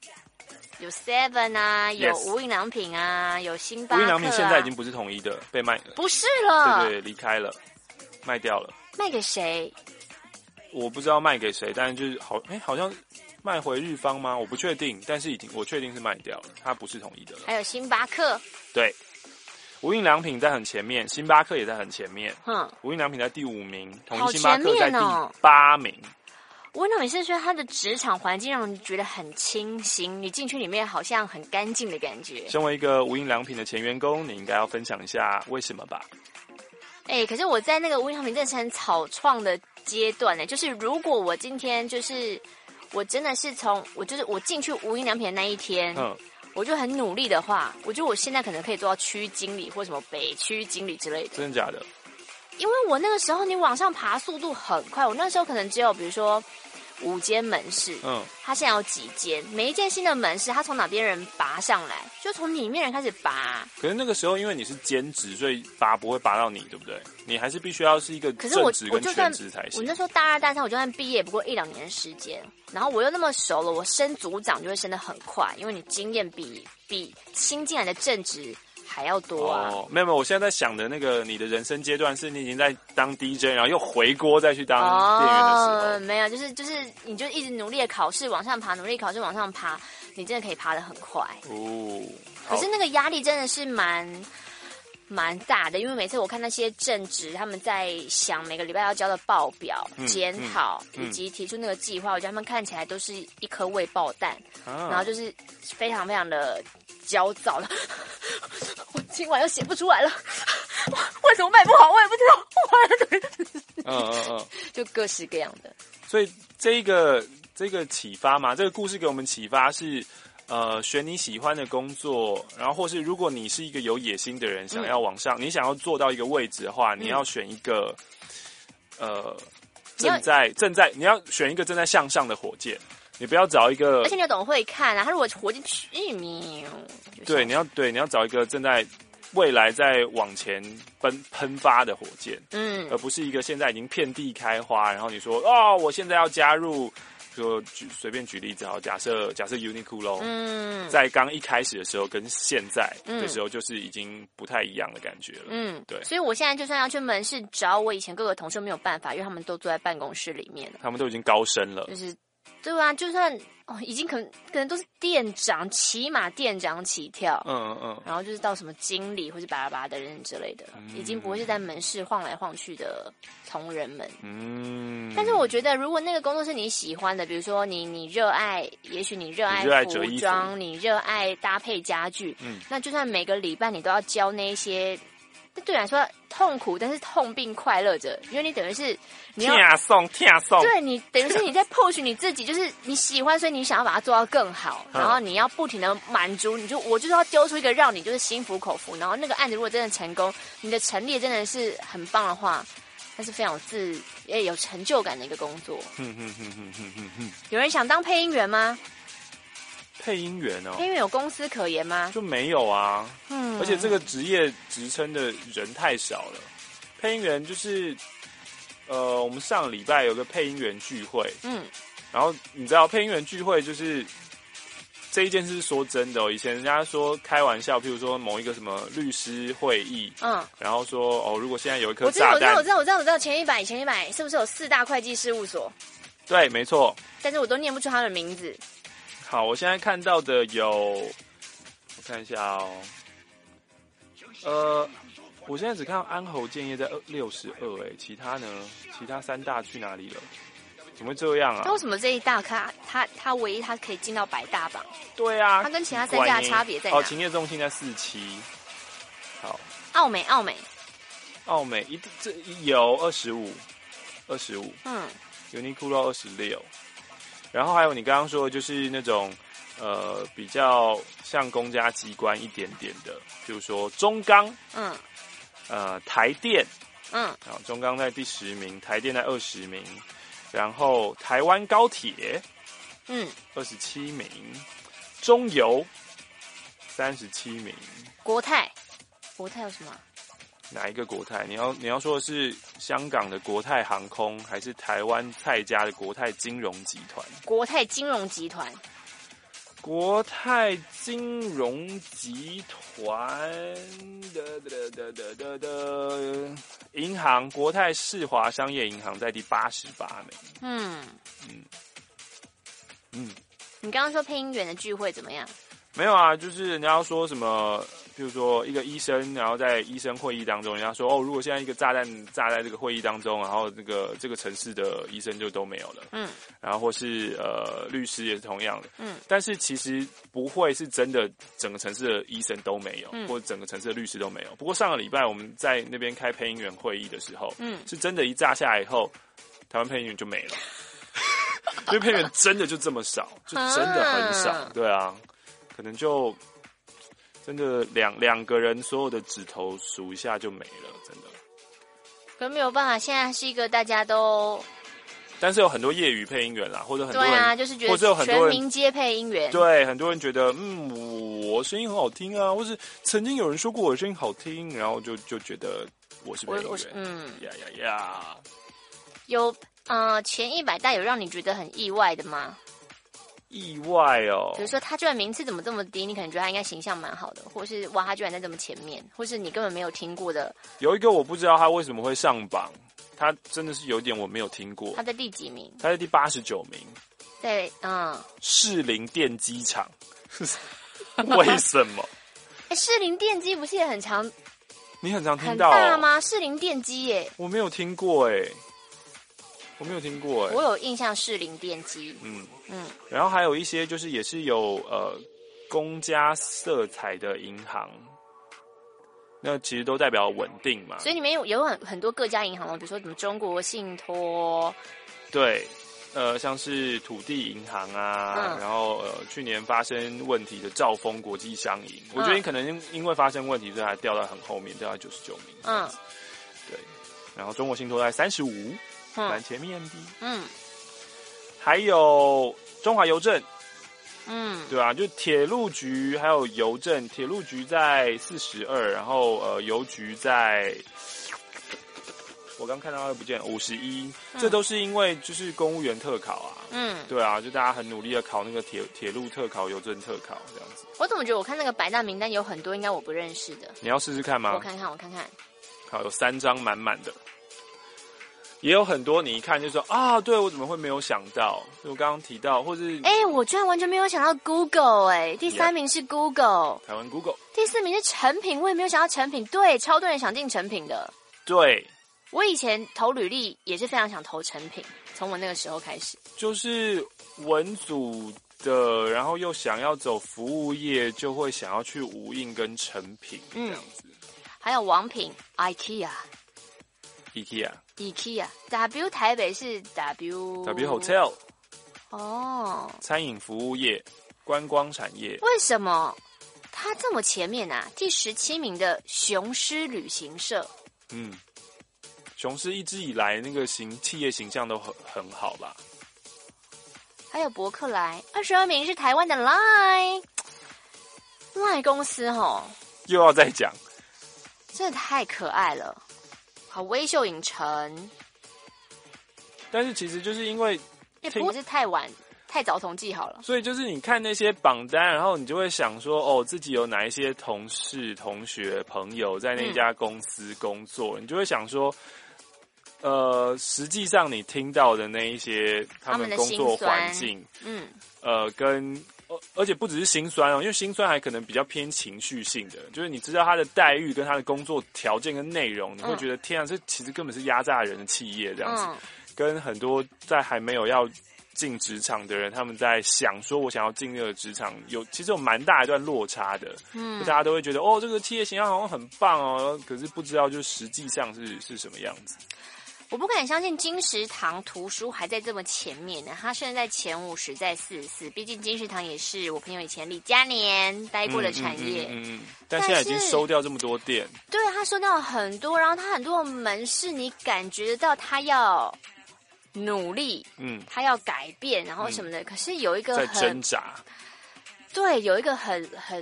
Seven 啊，有无印良品啊，有星巴克啊。 无印良品现在已经不是统一的，被卖了。 不是了， 对，离开了，卖掉了。 卖给谁？ 我不知道卖给谁，但是就是好像卖回日方吗？我不确定，但是我确定是卖掉了，它不是统一的了。 还有星巴克， 对，无印良品在很前面，星巴克也在很前面。无印良品在第5名，统一星巴克在第8名。 无印良品是说它的职场环境让你觉得很清新，你进去里面好像很干净的感觉。 身为一个无印良品的前员工，你应该要分享一下为什么吧？ 可是我在那个无印良品真的是很草创的阶段呢，就是如果我今天就是我真的是我进去无印良品的那一天，我就很努力的话，我觉得我现在可能可以做到区经理或什么北区经理之类的。 真的假的？ 因为我那个时候你往上爬速度很快，我那时候可能只有比如说5间门市，它现在有几间，每一间新的门市，它从哪边人拔上来，就从里面人开始拔。 可是那个时候因为你是兼职，所以拔不会拔到你，对不对？你还是必须要是一个正职跟全职才行。 我那时候大2、大3，我就算毕业不过1-2年的时间，然后我又那么熟了，我升组长就会升得很快，因为你经验比新进来的正职还要多啊！ 没有，我现在在想的那个你的人生阶段是你已经在当 DJ， 然后又回锅再去当店员的时候。 没有，就是你就一直努力的考试往上爬，努力考试往上爬，你真的可以爬得很快。可是那个压力真的是蛮大的，因为每次我看那些正职他们在想每个礼拜要交的报表、检讨以及提出那个计划，我觉得他们看起来都是一颗未爆弹，然后就是非常非常的焦躁了。我今晚又写不出来了，为什么卖不好我也不知道。就各式各样的。 所以这个启发嘛，这个故事给我们启发是。选你喜欢的工作，然后或是如果你是一个有野心的人，想要往上，你想要做到一个位置的话，你要选一个你要选一个正在向上的火箭，你不要找一个， 而且你要懂会看啊，他如果火箭对，你要找一个正在未来在往前喷发的火箭，而不是一个现在已经遍地开花，然后你说我现在要加入。就随便举例子好，假设 Uniqlo，在刚一开始的时候跟现在的时候就是已经不太一样的感觉了。对。所以我现在就算要去门市找我以前各个同事没有办法，因为他们都坐在办公室里面了， 他们都已经高升了。 就是对啊，就算已经可能都是店长，起码店长起跳。然后就是到什么经理或是巴拉巴拉的人之类的，已经不会是在门市晃来晃去的同仁们。但是我觉得，如果那个工作是你喜欢的，比如说你热爱，也许你热爱服装，你热爱搭配家具，那就算每个礼拜你都要教那些，对你来说痛苦，但是痛并快乐着，因为你等于是你要听送， 对，你等于是你在 push 你自己，就是你喜欢，所以你想要把它做到更好，然后你要不停的满足，我就是要丢出一个让你就是心服口服，然后那个案子如果真的成功，你的陈列真的是很棒的话。那是非常有成就感的一个工作。有人想当配音员吗？ 配音员哦， 配音员有公司可言吗？ 就没有啊。而且这个职业职称的人太少了。配音员就是我们上礼拜有个配音员聚会，然后你知道配音员聚会就是这一件事是说真的哦。以前人家说开玩笑，譬如说某一个什么律师会议，然后说如果现在有一颗炸弹， 我知道，前一百是不是有4大会计事务所？ 对，没错。 但是我都念不出他的名字。 好，我现在看到的有，我看一下哦。我现在只看到安侯建业在62，其他呢？其他3大去哪里了？怎么会这样啊？ 他为什么这一大他唯一他可以进到100大榜？ 对啊， 他跟其他3家的差别在哪？ 勤业中心在47。好， 奥美这有25。Uniqlo 26，然后还有你刚刚说的就是那种比较像公家机关一点点的，比如说中钢，台电，中钢在第10名，台电在20名，然后台湾高铁，27名，中油37名， 国泰有什么？ 哪一个国泰？你要说的是香港的国泰航空，还是台湾蔡家的国泰金融集团？ 国泰金融集团的银行，国泰世华商业银行在第88名。 你刚刚说配音员的聚会怎么样？ 没有啊，就是人家要说什么，比如说一个医生，然后在医生会议当中，人家说如果现在一个炸弹炸在这个会议当中，然后这个城市的医生就都没有了。然后或是律师也是同样的。但是其实不会是真的整个城市的医生都没有，或者整个城市的律师都没有。不过上个礼拜我们在那边开配音员会议的时候，是真的一炸下来以后，台湾配音员就没了。因为配音员真的就这么少，就真的很少。对啊。可能就真的两个人所有的指头数一下就没了，真的。 可没有办法，现在是一个大家都， 但是有很多业余配音员啦，或者很多人， 对啊，就是觉得全民皆配音员。 对，很多人觉得我声音很好听啊，或是曾经有人说过我声音好听，然后就觉得我是配音员。 有前100大有让你觉得很意外的吗？ 意外哦， 比如说他居然名次怎么这么低，你可能觉得他应该形象蛮好的，或是哇他居然在这么前面，或是你根本没有听过的。 有一个我不知道他为什么会上榜，他真的是有点我没有听过。 他在第几名？ 他在第89名。 在士林电机厂，为什么？ 士林电机不是也很常？ 你很常听到很大吗？士林电机耶， 我没有听过哎。我有印象士林电机。 然后还有一些就是也是有公家色彩的银行，那其实都代表稳定嘛。 所以里面有很多各家银行哦，比如说什么中国信托， 对，像是土地银行啊，然后去年发生问题的兆丰国际商银，我觉得可能因为发生问题，所以还掉到很后面，掉到99名。对，然后中国信托在35。蛮前面的。还有中华邮政，对吧？就铁路局还有邮政，铁路局在42，然后邮局在，我刚看到它不见51，这都是因为就是公务员特考啊，对啊，就大家很努力的考那个铁路特考、邮政特考这样子。 我怎么觉得我看那个100大名单有很多应该我不认识的？ 你要试试看吗？ 我看看。 好，有3张满满的。也有很多你一看就说啊，对，我怎么会没有想到？就我刚刚提到，或是我居然完全没有想到 Google 第3名是 Google， 台湾 Google， 第4名是诚品，我也没有想到诚品，对，超多人想进诚品的。 对， 我以前投履历也是非常想投诚品，从我那个时候开始， 就是文组的，然后又想要走服务业，就会想要去无印跟诚品这样子， 还有王品 IKEA。W 台北是 W Hotel 餐饮服务业、观光产业。 为什么它这么前面啊？第17名的雄狮旅行社。雄狮一直以来那个企业形象都很好吧？ 还有伯克莱，22名是台湾的 Line 公司吼， 又要再讲， 真的太可爱了。好，微秀影城， 但是其实就是因为不是太晚。太早统计好了， 所以就是你看那些榜单，然后你就会想说，哦，自己有哪一些同事、同学、朋友在那家公司工作，你就会想说，实际上你听到的那一些他们工作环境，而且不只是心酸哦，因为心酸还可能比较偏情绪性的，就是你知道他的待遇跟他的工作条件跟内容，你会觉得天啊，这其实根本是压榨人的企业这样子，跟很多在还没有要进职场的人，他们在想说我想要进这个职场，其实有蛮大一段落差的。大家都会觉得哦，这个企业形象好像很棒哦，可是不知道就实际上是什么样子。 我不敢相信金石堂图书还在这么前面呢，它现在前50，在44。毕竟金石堂也是我朋友以前李嘉年待过的产业， 但现在已经收掉这么多店。 对，他收掉了很多，然后他很多门市，你感觉得到他要努力，他要改变，然后什么的。可是有一个在挣扎， 对，有一个很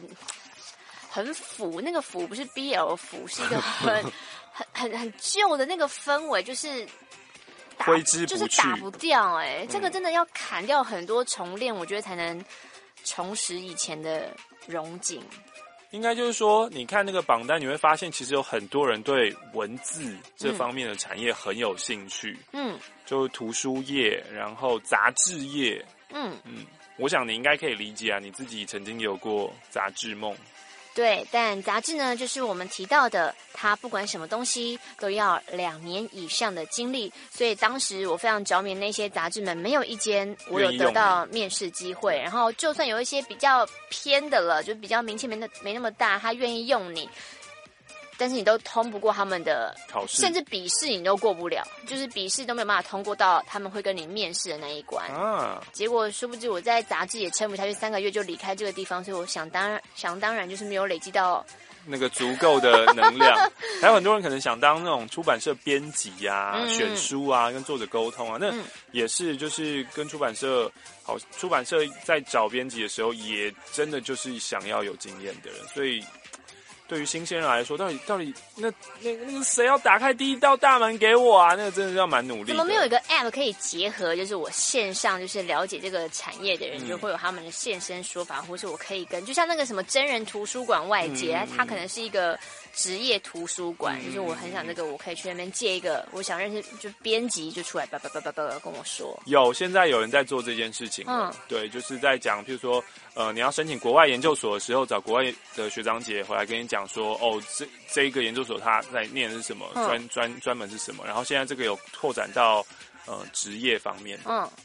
腐，那个腐不是 BL 腐，是一个很旧的那个氛围，就是挥之不去， 就是打不掉。这个真的要砍掉很多重练，我觉得才能重拾以前的荣景。 应该就是说，你看那个榜单，你会发现其实有很多人对文字这方面的产业很有兴趣。就图书业，然后杂志业。我想你应该可以理解啊，你自己曾经有过杂志梦。 对，但杂志呢，就是我们提到的，它不管什么东西都要2年以上的经历，所以当时我非常着迷那些杂志们，没有一间我有得到面试机会，然后就算有一些比较偏的了，就比较名气没那么大，他愿意用你，但是你都通不过他们的考试， 甚至笔试你都过不了，就是笔试都没有办法通过到他们会跟你面试的那一关。结果殊不知我在杂志也撑不下去，3个月就离开这个地方，所以我想当然就是没有累积到那个足够的能量。还有很多人可能想当那种出版社编辑啊、选书啊、跟作者沟通啊，那也是就是跟出版社在找编辑的时候，也真的就是想要有经验的人，所以。对于新鲜人来说，到底那个谁要打开第一道大门给我啊？那个真的是要蛮努力的。 怎么没有一个 app 可以结合？就是我线上就是了解这个产业的人，就会有他们的现身说法，或是我可以就像那个什么真人图书馆外接，它可能是一个职业图书馆，就是我很想这个，我可以去那边借一个，我想认识就编辑就出来叭跟我说。 现在有人在做这件事情，对，就是在讲，譬如说。你要申请国外研究所的时候，找国外的学长姐回来跟你讲说，哦，这一个研究所他在念的是什么，专门是什么，然后现在这个有拓展到职业方面。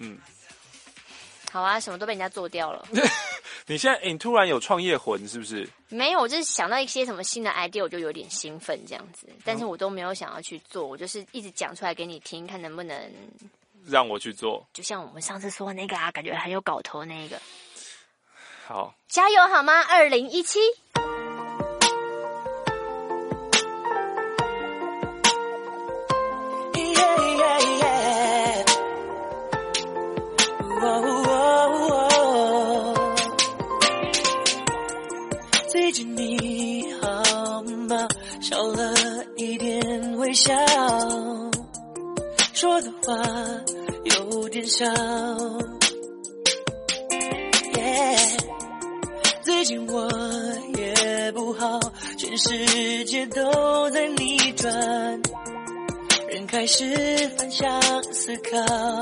好啊，什么都被人家做掉了。 你现在你突然有创业魂是不是？ 没有，我就是想到一些什么新的 idea， 我就有点兴奋这样子，但是我都没有想要去做，我就是一直讲出来给你听，看能不能让我去做。 就像我们上次说的那个啊，感觉很有搞头那个。 好， 加油好吗？2017。 最近你好吗？少了一点微笑，说的话有点少。最近我也不好，全世界都在逆转，人开始反向思考，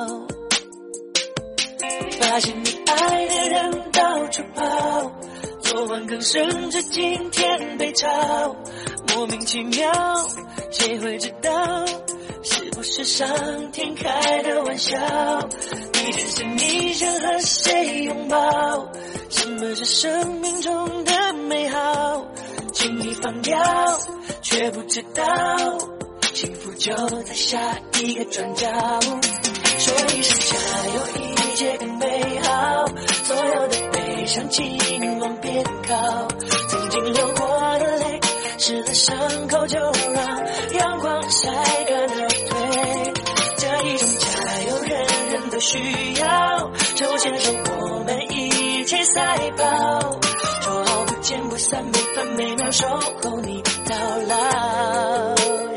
发现你爱的人到处跑，昨晚更甚至今天被炒，莫名其妙，谁会知道是不是上天开的玩笑？一件事你想和谁拥抱？什么是生命中的美好？轻易放掉，却不知道幸福就在下一个转角。说一声加油，一切更美好，所有的悲伤请往边靠，曾经流过的泪湿了伤口，就让阳光晒干了腿。这一种加油，人人都的需要，手牵手我们一起赛跑，说好不见不散，每分每秒守候你到老。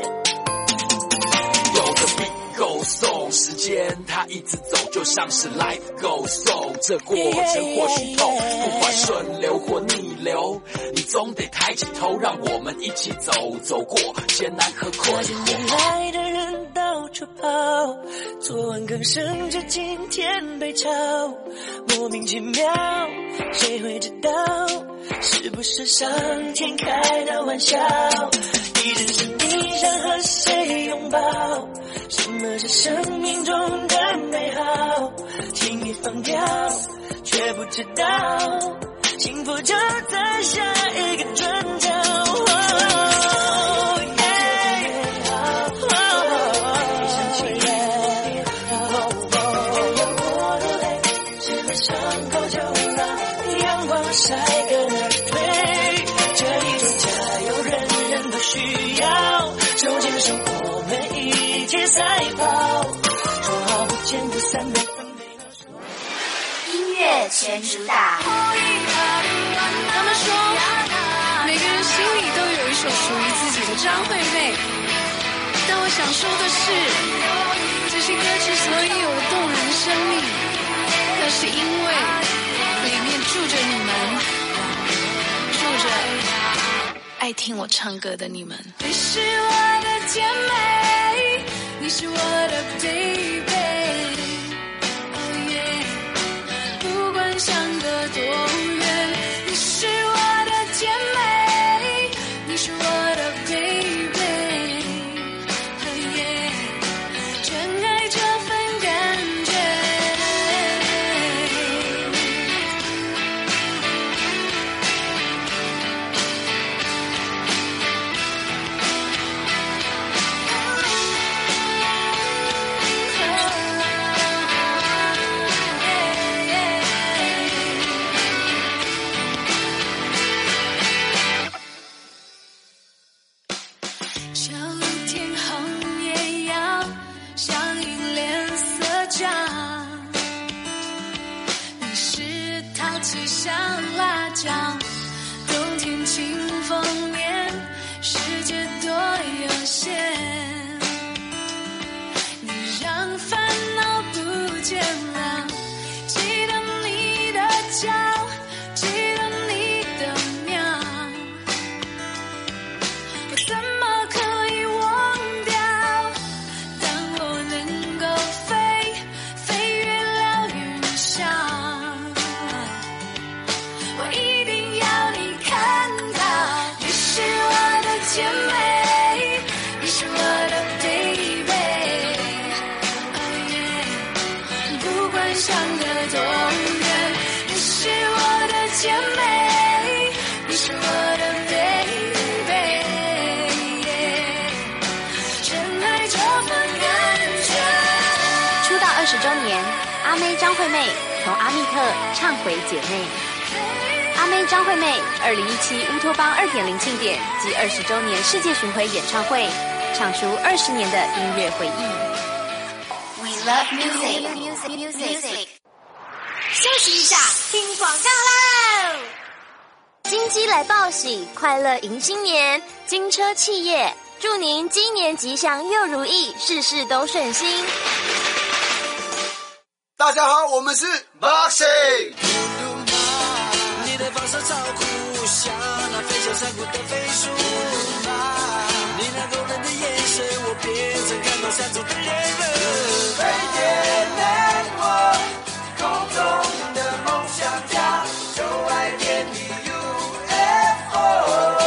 有个 beat goes on， 时间它一直走，就像是 life goes on， 这过程或许痛，不管顺流或逆流，你总得抬起头，让我们一起走，走过艰难和困惑。 近年来的人到处跑，昨晚刚升职，今天被炒，莫名其妙，谁会知道？是不是上天开的玩笑？一直是你想和谁拥抱？什么是生命中的美好？轻易放掉，却不知道，幸福就在下一个转角。晒更而退，这一种加油人人都需要，手牵手我们一起赛跑，说好不见不散，每分每秒。 音乐全主打。 他们说每个人心里都有一首属于自己的张惠妹，但我想说的是，这些歌之所以有动人生命，那是因为里面住着你们，住着爱听我唱歌的你们。你是我的姐妹，你是我的 baby， oh yeah， 不管相隔多远，你是我的姐妹，你是我的 baby， oh yeah， 真爱这份感觉。 阿妹张惠妹从阿密特唱回姐妹。阿妹张惠妹2017乌托邦 2.0 庆典及20周年世界巡回演唱会，唱出20年的音乐回忆。We love music。休息一下，听广告喽！金鸡来报喜，快乐迎新年。金车企业祝您今年吉祥又如意，事事都顺心。 大家好，我们是 Boxing。 你的放射超酷，像那飞翔山谷的飞鼠。你那动人的眼神，我变成看到山中的人儿。 飞碟 Network， 空中的梦想家，就爱电力 UFO。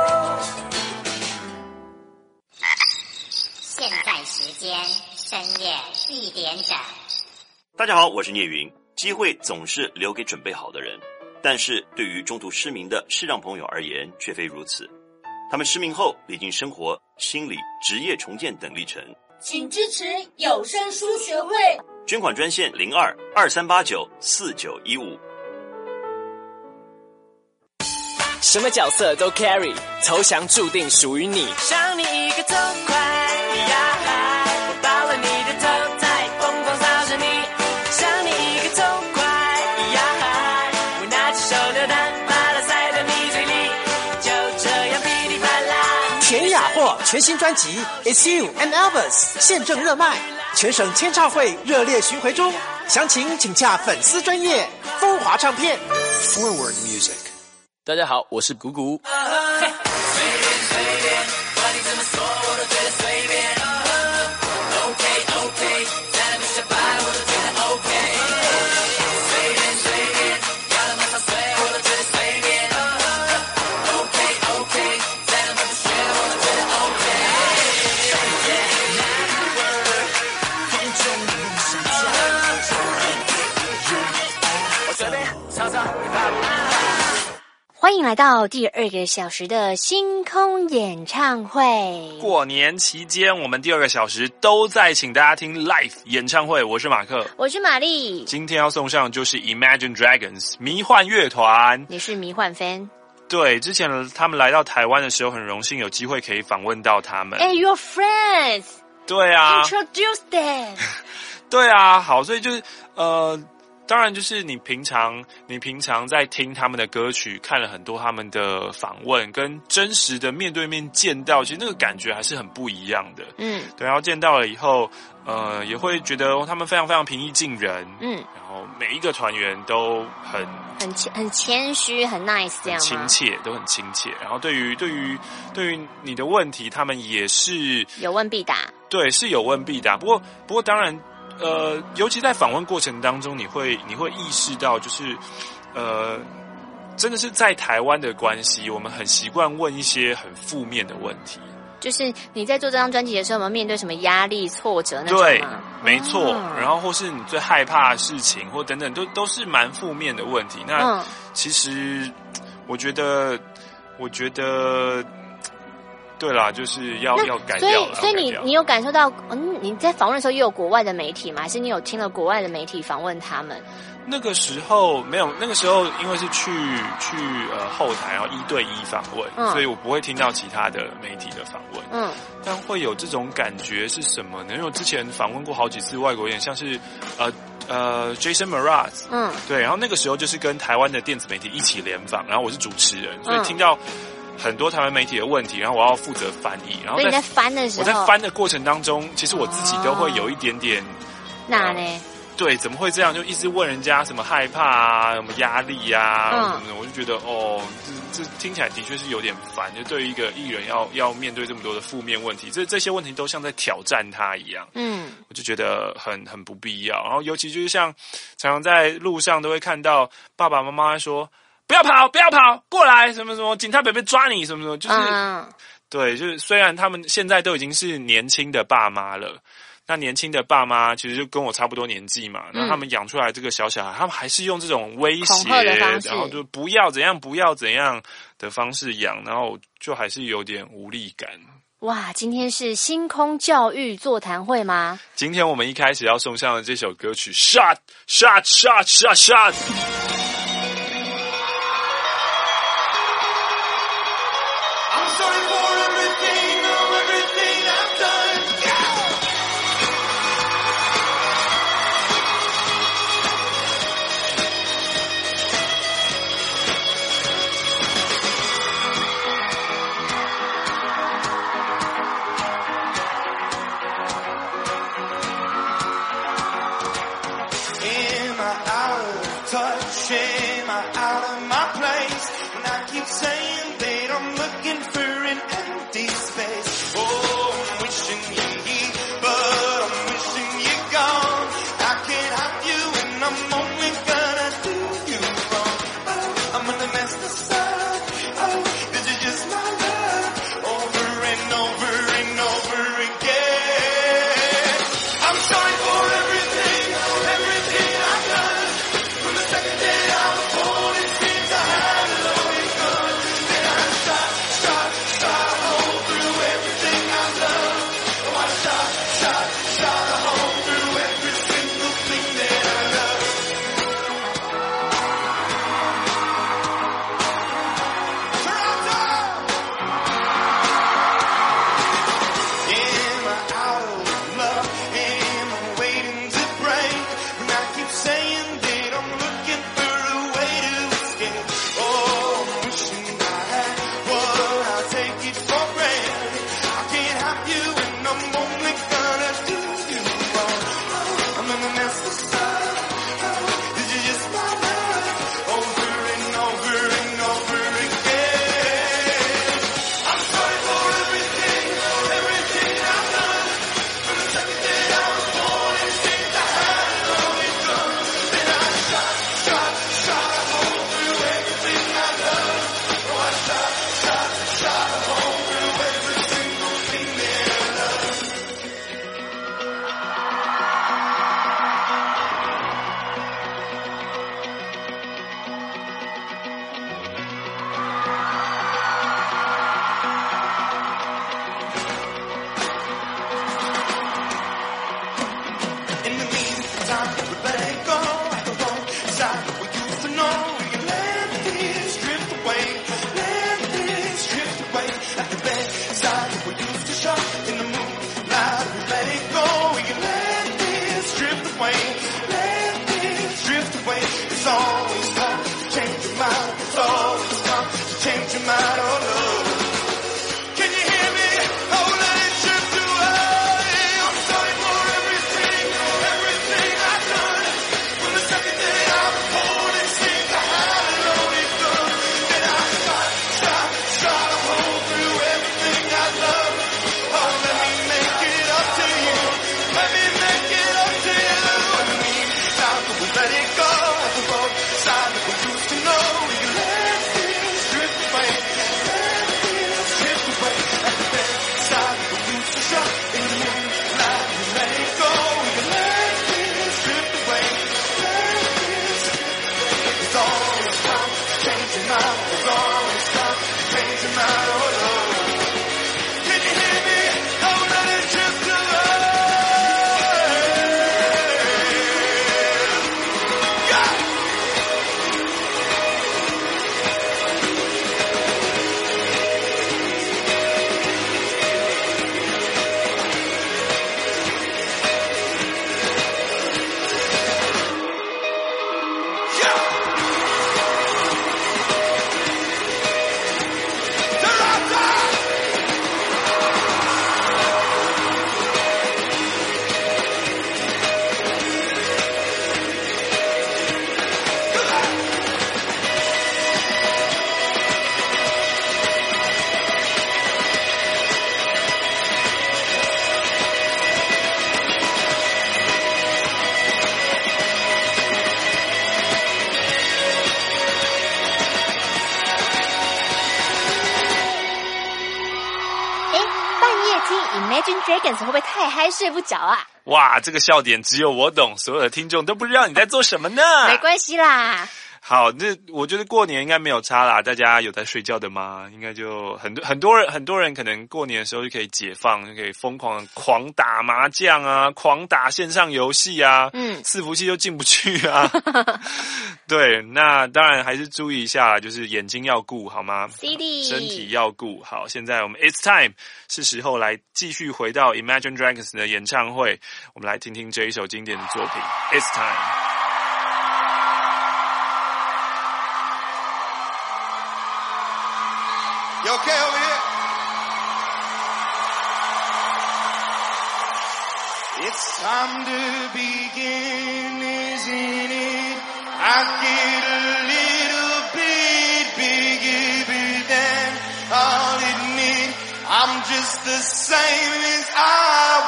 现在时间深夜1点整。 大家好，我是聂云。机会总是留给准备好的人，但是对于中途失明的视障朋友而言却非如此。他们失明后历经生活、心理、职业重建等历程。 请支持有声书学会， 捐款专线02-2389-4915。 什么角色都 carry， 投降注定属于你。 像你一个痛快呀，我抱了你的头，在疯狂找着你。 田雅霍全新专辑 It's You and Elvis 现正热卖，全省签唱会热烈巡回中，详情请洽粉丝专页风华唱片。 Forward Music。 大家好，我是谷谷。 欢迎来到第2个小时的星空演唱会。 过年期间，我们第2个小时都在请大家听 live 演唱会。我是马克， 我是玛丽。 今天要送上就是 Imagine Dragons 迷幻乐团。 你是迷幻 fan？ 对，之前他们来到台湾的时候，很荣幸有机会可以访问到他们。 Your friends。 对啊。 Introduce them。 对啊，好，所以就是当然，就是你平常在听他们的歌曲，看了很多他们的访问，跟真实的面对面见到，其实那个感觉还是很不一样的。对，然后见到了以后，也会觉得他们非常非常平易近人。然后每一个团员都很谦虚，很 nice 这样吗？ 亲切，都很亲切。然后对于你的问题，他们也是有问必答。对， 是有问必答。不过当然。尤其在访问过程当中，你会意识到，就是真的是在台湾的关系，我们很习惯问一些很负面的问题。 就是你在做这张专辑的时候，有没有面对什么压力、挫折那种吗？ 对，没错。然后或是你最害怕的事情，或等等，都是蛮负面的问题。那其实我觉得。对啦，就是要改掉了。 所以你有感受到，你在访问的时候也有国外的媒体吗？还是你有听了国外的媒体访问他们？ 那个时候没有，那个时候因为是去后台，然后1对1访问，所以我不会听到其他的媒体的访问。但会有这种感觉是什么呢？因为我之前访问过好几次外国人，像是Jason Mraz，对，然后那个时候就是跟台湾的电子媒体一起联访，然后我是主持人，所以听到很多台湾媒体的问题，然后我要负责翻译。然后你在翻的时候， 我在翻的过程当中，其实我自己都会有一点点那呢？ 对，怎么会这样？就一直问人家什么害怕啊，什么压力啊，什么的，我就觉得这听起来的确是有点烦。就对于一个艺人要面对这么多的负面问题，这些问题都像在挑战他一样。我就觉得很不必要。然后尤其就是像常常在路上都会看到爸爸妈妈说。不要跑！不要跑！过来！什么什么，警察北北抓你！什么什么，就是，对，就是虽然他们现在都已经是年轻的爸妈了，那年轻的爸妈其实就跟我差不多年纪嘛，那他们养出来这个小孩，他们还是用这种威胁，然后就不要怎样，不要怎样的方式养，然后就还是有点无力感。 哇，今天是星空教育座谈会吗？ 今天我们一开始要送上的这首歌曲 ，Shot Shot Shot Shot Shot。 半夜听 Imagine Dragons 会不会太嗨睡不着啊？ 哇，这个笑点只有我懂，所有的听众都不知道你在做什么呢。 没关系啦。 好，那我觉得过年应该没有差啦。大家有在睡觉的吗？应该就很多人可能过年的时候就可以解放，就可以疯狂打麻将啊，狂打线上游戏啊，伺服器就进不去啊。对，那当然还是注意一下，就是眼睛要顾好吗？ CD 身体要顾好。现在我们 It's time 是时候来继续回到 Imagine Dragons 的演唱会，我们来听听这一首经典的作品 It's time。 You okay over here? It's time to begin, isn't it? I get a little bit bigger than I'll admit. I'm just the same as I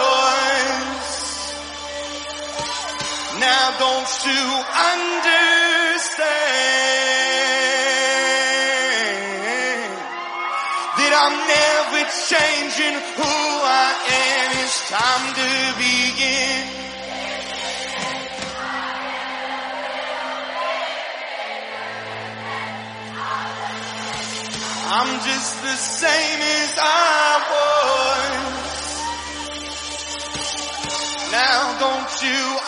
was. Now don't you understand?I'm never changing who I am. It's time to begin. I'm just the same as I was. Now don't you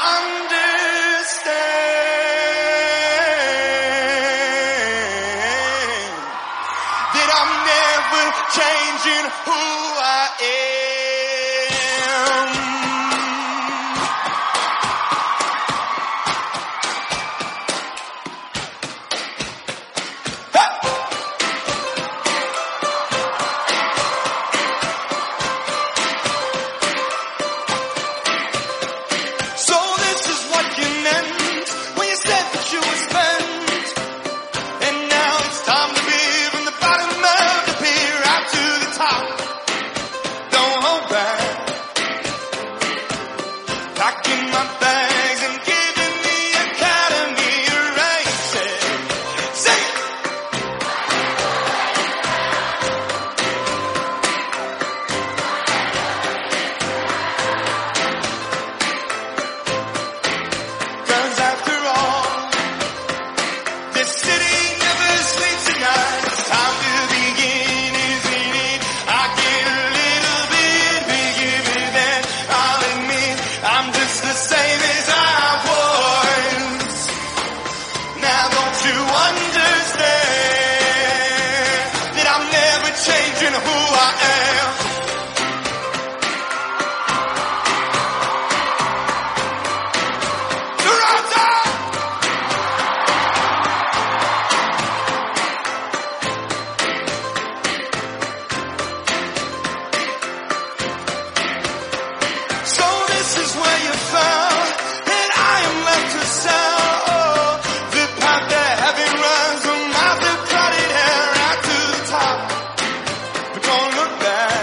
understand?Changing who I am. Hey! So this is what you meant when you said that you were spent, and now it's time to be from the bottom of the pit.Don't hold back. Packing my bags and giving the academy a race. Sing it. Cause after all, this city never sleeps at night. It's time to begin, isn't it?I get a little bit bigger than I'll admit. I'm just the same as I was. Now don't you understand that I'm never changing who I am? So this is where you found that I am left to sell. The path to heaven runs from out the crowded air right to the top. But don't look back.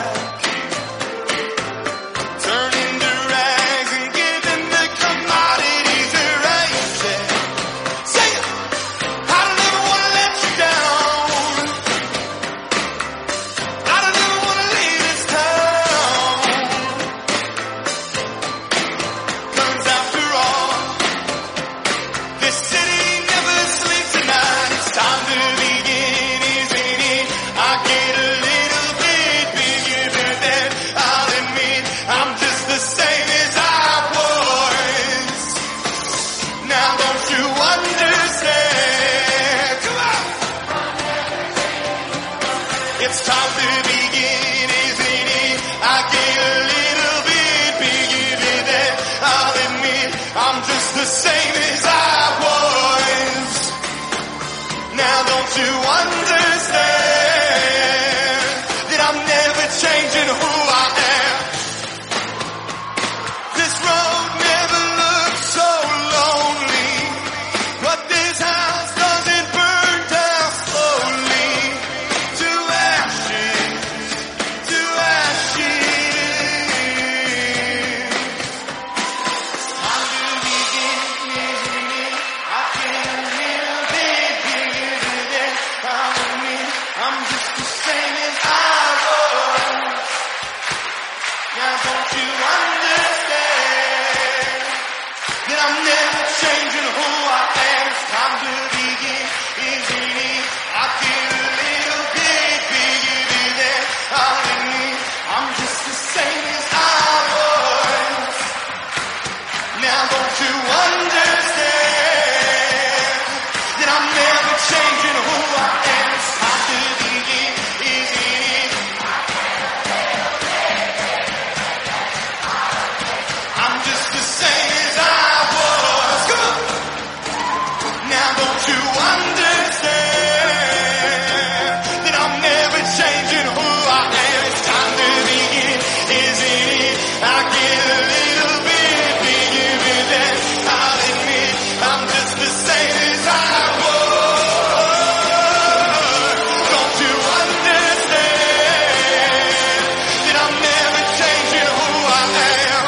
Turn into rags and give them the commodities to raise it. Say it. I don't ever want to let you down. I don't ever want to leave this town.This city never sleeps at night. It's time to begin, isn't it? I get a little bit bigger than I'll admit. I'm just the same as I was. Now don't you understand? Come on! It's time to begin, isn't it? I get a little bit bigger than I'll admit. I'm just the same as I was.Now don't you understand that I'm never changing who I am? This road never looked so lonely, but this house doesn't burn down slowly to ashes, to ashes.I'm the beginning, isn't it? I get a little bit bigger than I'm just the same as I was. I'm never changing who I am. It's time to begin. Isn't it? I get a little bit bigger than I'm just the same as I was. Now don't you understand that I'm never changing who I am? It's time to begin. Isn't it? I'm just the same as I was. Come on. Now don't you understand that I'm never changing who I am? It's time to begin, isn't it? I get a little bit bigger than I'll admit. I'm just the same as I was. Don't you understand that I'm never changing who I am?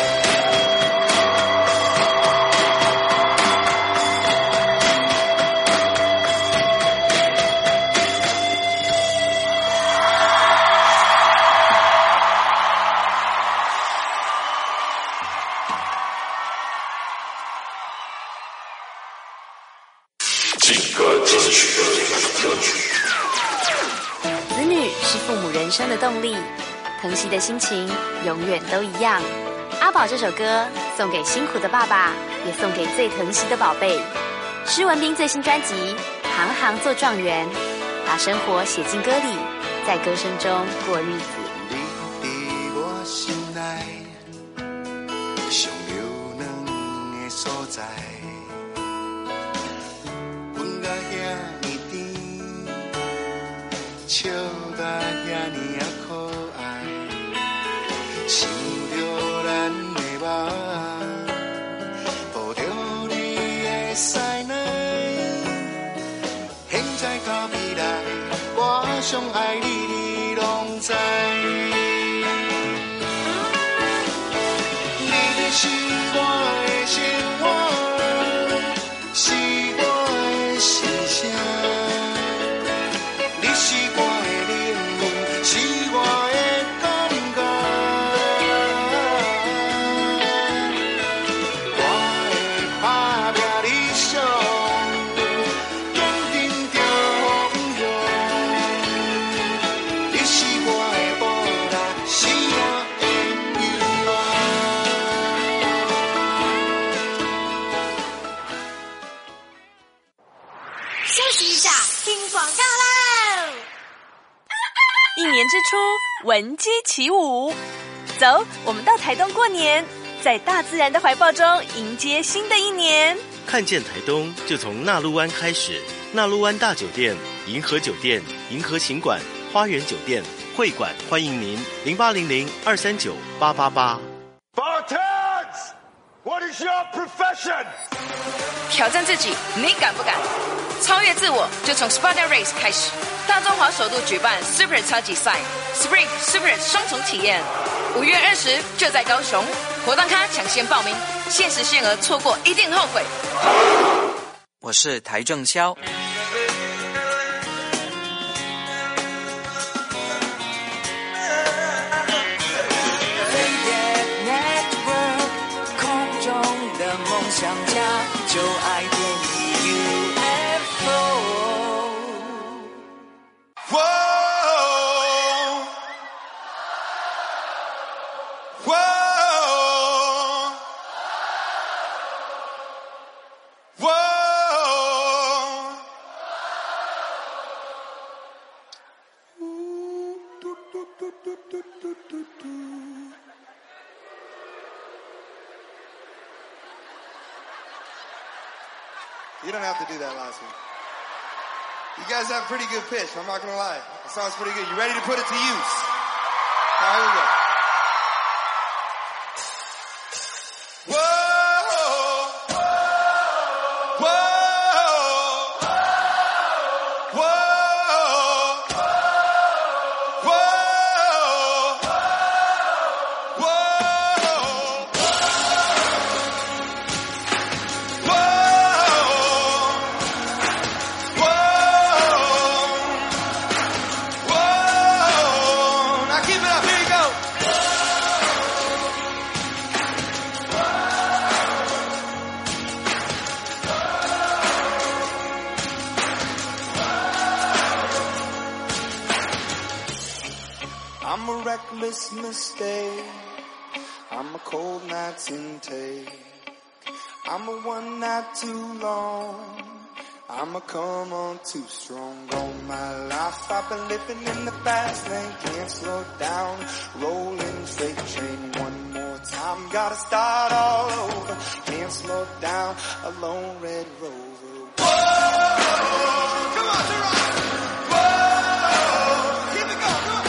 子女是父母人生的动力，疼惜的心情永远都一样。阿宝这首歌送给辛苦的爸爸，也送给最疼惜的宝贝。施文彬最新专辑《行行做状元》，把生活写进歌里，在歌声中过日子。 你在我心内上流两个所在，阮甲遐尼甜，笑甲遐尼啊可爱，想着咱的梦，抱着你的屎奶，现在到未来，我上爱你，你拢知。你是我的生活，是我的心声，你是我的灵魂，是我的感觉。我会打拼理想，坚定着方向。你是我的宝藏，是我的希望。 休息一下，听广告喽！ 一年之初，闻鸡起舞，走，我们到台东过年，在大自然的怀抱中迎接新的一年。 看见台东，就从纳鹿湾开始。纳鹿湾大酒店、银河酒店、银河行馆、花园酒店、会馆，欢迎您0800-239-888。 Spartans, what is your profession? 挑战自己，你敢不敢？超越自我，就从 Spartan Race 开始。大中华首度举办 Super 超级赛 ，Spring Super 双重体验，5月20就在高雄，活动咖抢先报名，限时限额，错过一定后悔。 我是台正宵。 空中的梦想家，就爱电影 UFO。 You don't have to do that last one. You guys have pretty good pitch, I'm not gonna lie. That sounds pretty good. You ready to put it to use? All right, here we go. Whoa. reckless mistake. I'm a cold night's intake. I'm a one night too long. I'm a come on too strong. All my life I've been living in the fast lane. Can't slow down, rolling freight train one more time. Gotta start all over. Can't slow down, a lone red rover. Whoa! Come on, Gerard! Whoa! Keep it going, come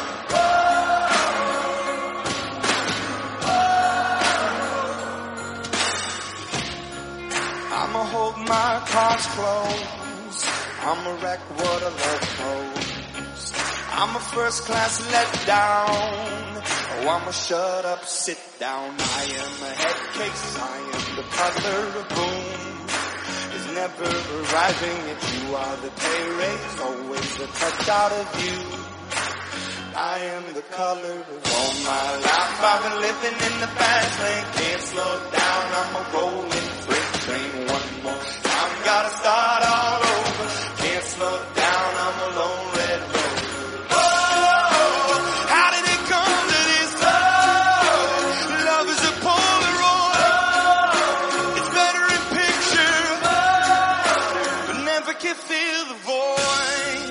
on! I'ma hold my cards close. I'ma wreck what I love most. I'm a first class letdown. Oh, I'ma shut up, sit down. I am a head case. I am the puzzler of boom. It's never arriving if you are the pay raise. Always a touch out of you. I am the color of all my life. I've been living in the fast lane. Can't slow down. I'm a rolling freight train one more time. Gotta start all over. Can't slow down. I'm a lone red rover. Oh, how did it come to this? Oh, love is a Polaroid. It's better in picture, but never can fill the void.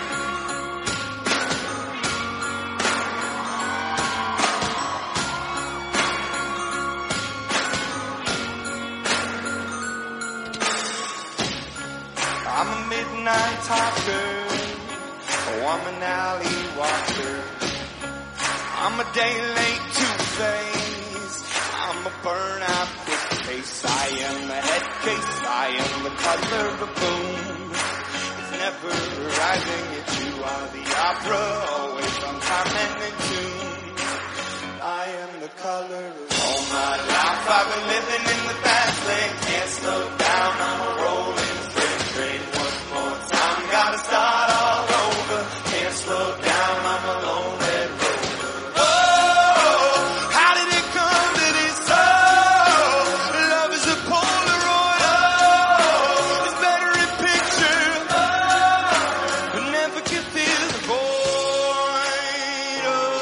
I'm a midnight talker. Oh, I'm an alley walker. I'm a day late two-face. I'm a burnout quick pace. I am a head case. I am the color of boom. It's never arriving if you are the opera. Always on time and in tune. I am the color of all my life. I've been living in the fast lane. Can't slow down. I'm a rolling freight train one more time. Gotta start all over. Can't slow down. I'm a lone red rover. Oh, how did it come to this? Oh, love is a Polaroid. Oh, it's better in picture, but never can fill the void.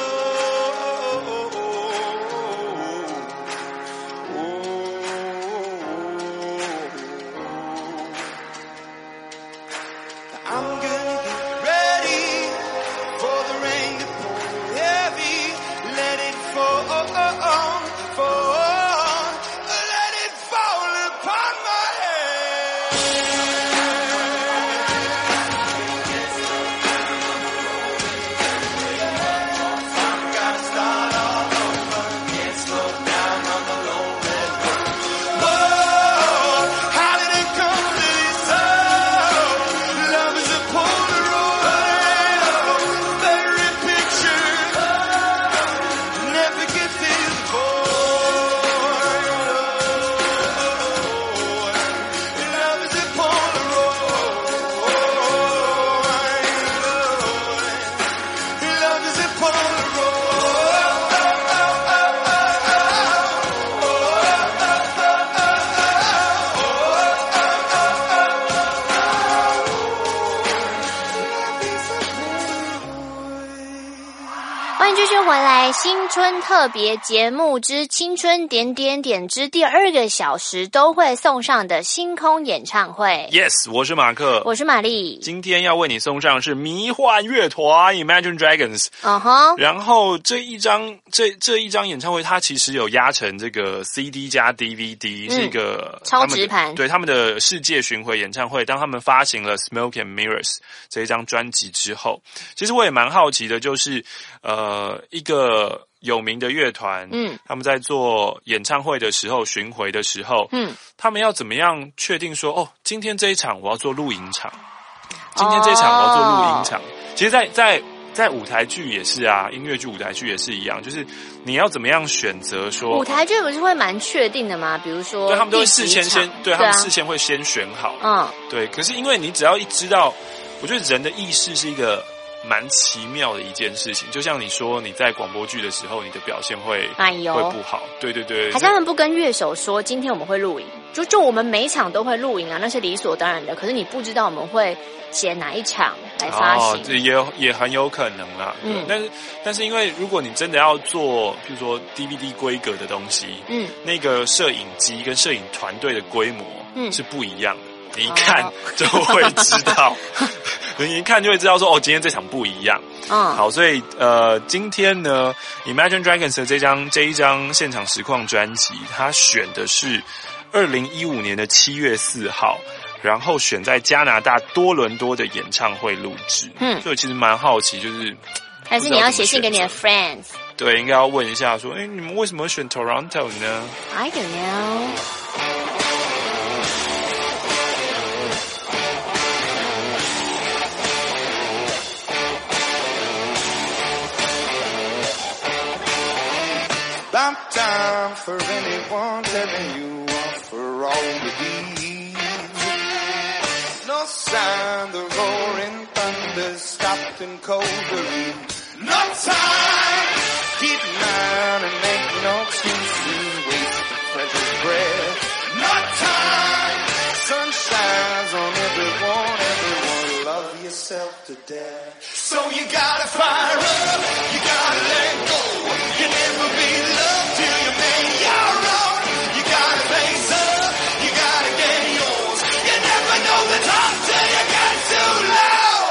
I'm gonna get ready for the rain to pour heavy. Let it fall, let it fall upon my head. Gotta start all over. Can't slow down. I'm a lone red rover. Whoa, how did it come to this? Oh, love is a Polaroid. Oh, better in picture, never can fill the void. Love is a Polaroid. Love is a 欢迎继续回来，新春特别节目之青春点点点之第2个小时都会送上的星空演唱会。 Yes， 我是马克， 我是玛丽。 今天要为你送上是迷幻乐团 Imagine Dragons。然后这一张演唱会，它其实有压成这个 CD 加 DVD，是一个超直盘， 对他们的世界巡回演唱会。当他们发行了 Smoke and Mirrors 这一张专辑之后，其实我也蛮好奇的，就是一个有名的乐团，他们在做演唱会的时候，巡回的时候，他们要怎么样确定说，哦，今天这一场我要做录影场，今天这一场我要做录影场。其实在舞台剧也是啊，音乐剧、舞台剧也是一样，就是你要怎么样选择说， 舞台剧不是会蛮确定的吗？比如说， 对他们都会事先他们事先会先选好，对。可是因为你只要一知道，我觉得人的意识是一个蛮奇妙的一件事情。就像你说，你在广播剧的时候，你的表现会不好。对对对， 还是他们不跟乐手说，今天我们会录影，就我们每一场都会录影啊，那是理所当然的。可是你不知道我们会写哪一场来发行， 这也很有可能啦。但是因为如果你真的要做，譬如说 DVD 规格的东西，那个摄影机跟摄影团队的规模是不一样的。你一看就会知道，你一看就会知道说，今天这场不一样。好，所以今天呢 ，Imagine Dragons 的这一张现场实况专辑，它选的是2015年的7月4号，然后选在加拿大多伦多的演唱会录制。所以我其实蛮好奇，就是还是你要写信给你的 friends？ 对，应该要问一下说，你们为什么会选 Toronto 呢 ？I don't know。 About time for anyone telling you off for all the deeds. No sign the roaring thunder stopped in Coldbury. No time, keep mine and make no excuses, waste the precious breath. No time, sun shines on everyone, love yourself to death. So you gotta fire up, you gotta let go. You never be loved till you make your own. You gotta face up, you gotta get yours. You never know the top till you get too low.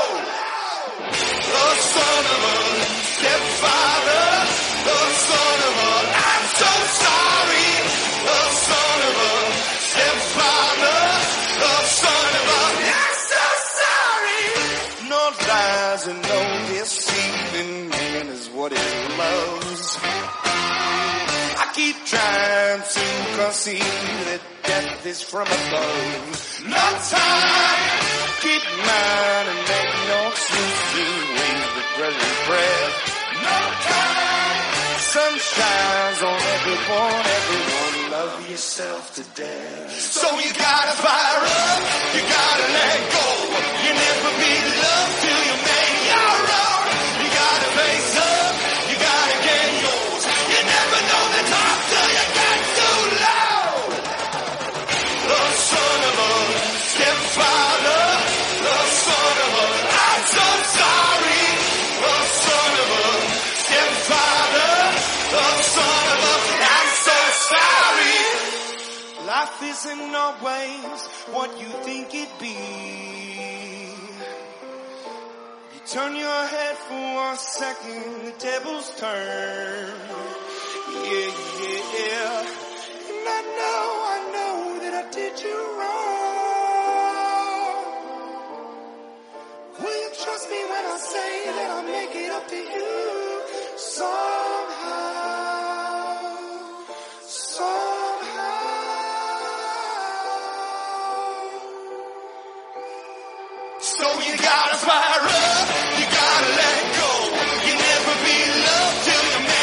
The son of a stepfather, the son of a I'm so sorry. The son of a stepfather, the son of a I'm so sorry. No lies and no deceiving, man is what it loves. I keep trying to conceive that death is from above. No time, keep mine and make no excuses, waste the present breath. No time, sun shines on everyone, love yourself to death. So you gotta fire up, you gotta let go. You never be loved till you make your own. You gotta face up, you gotta get yours. You never know the top till you get too low. The son of a stepfather, the son of a I'm so sorry. The son of a stepfather, the son of a I'm so sorry. Life isn't always what you think it be. Turn your head for 1 second, the tables turn. Yeah. And I know that I did you wrong. Will you trust me when I say that I'll make it up to you somehow? So you gotta fire up, you gotta let go. You never be loved till you make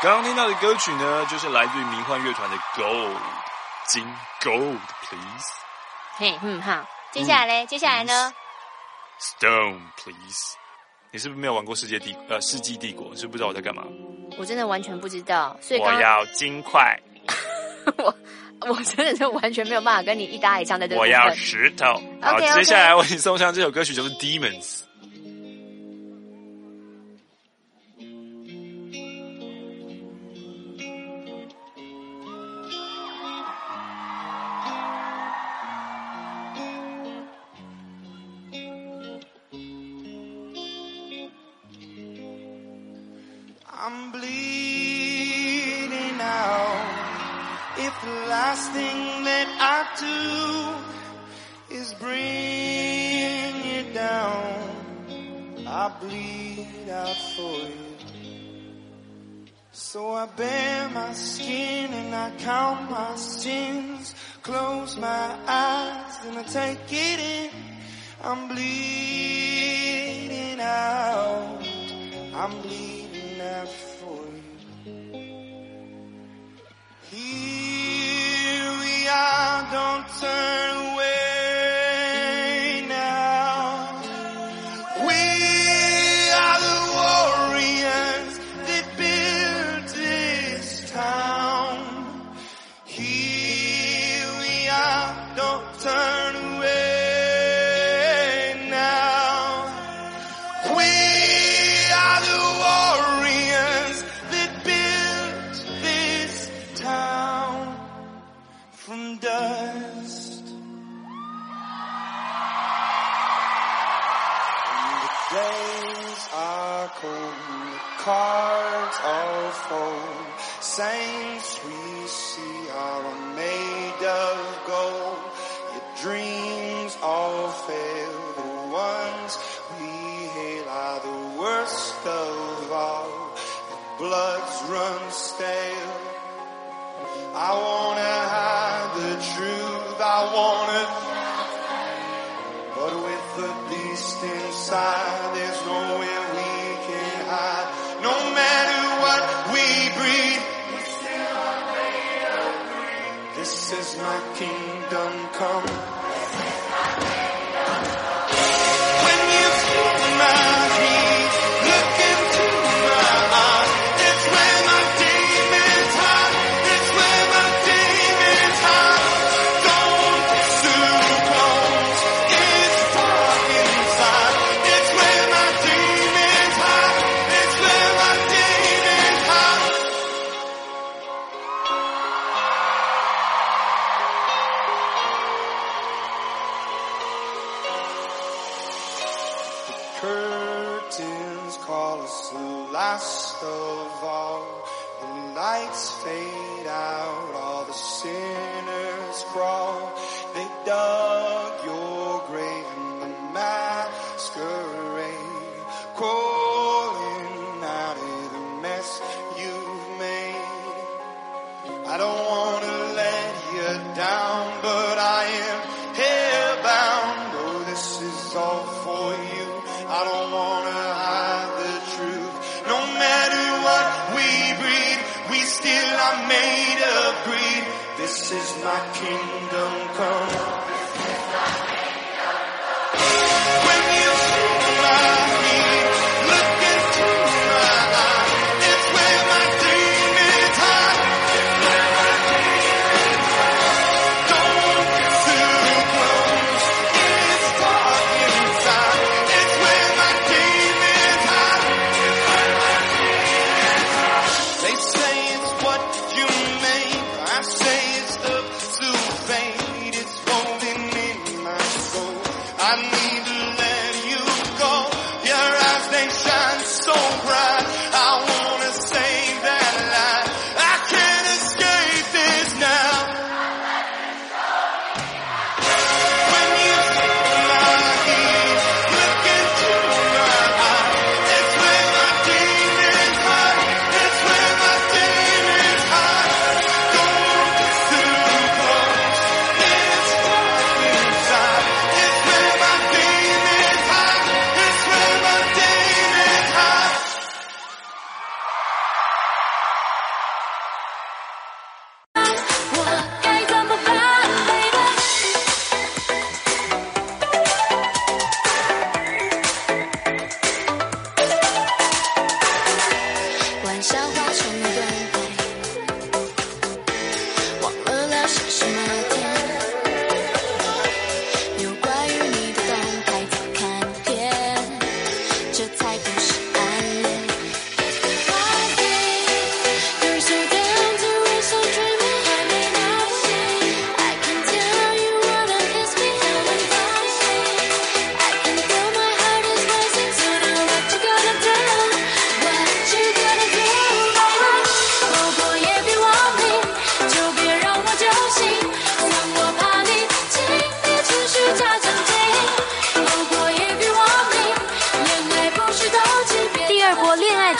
刚刚听到的歌曲呢，就是来自于迷幻乐团的 Gold 金 Gold Please。 嘿，好，接下来呢 ？Stone Please。你是不是没有玩过世纪帝国？是不是不知道我在干嘛？ 我真的完全不知道，所以我要金块。 我真的就完全没有办法跟你一搭一唱在这个部分。 我要石头。好， okay. 接下来为你送上这首歌曲就是 Demons。 I'm bleeding out. If the last thing that I do is bring you down, I bleed out for you. So I bare my skin and I count my sins, close my eyes and I take it in. I'm bleeding out. I'm bleeding out for you. Here we are, don't turn away now. We are the warriors that built this town. Here we are, don't turn away now. We are the warriors that built this town from dust. The days are cold, the cards all fold. Saints we see are all made of gold. Your dreams all fail, the ones we hail are the worst of all. Bloods run stale. I wanna hide the truth, I wanna, but with the beast inside, there's nowhere we can hide. No matter what we breed, this is my kingdom come. When you feel my heat, look into my eyes. It's where my demons hide. It's where my demons hide. Don't get too close. It's dark inside. It's where my demons hide. It's where my demons hide. The curtains call us the last of all. The lights fade out, all the sinners crawl. They dug your grave in the masquerade, crawling out of the mess you've made. I don't wanna let you down, but I am hellbound. Oh, this is all for you. I don't wanna hide the truth. No matter what we breed, we still are made of greed. This is my kingdom come. When you feel my heat, look into my eyes. It's where my demons hide. Don't get too close. It's dark inside. It's where my demons hide. They say it's what you make. I say it's up to fate. It's woven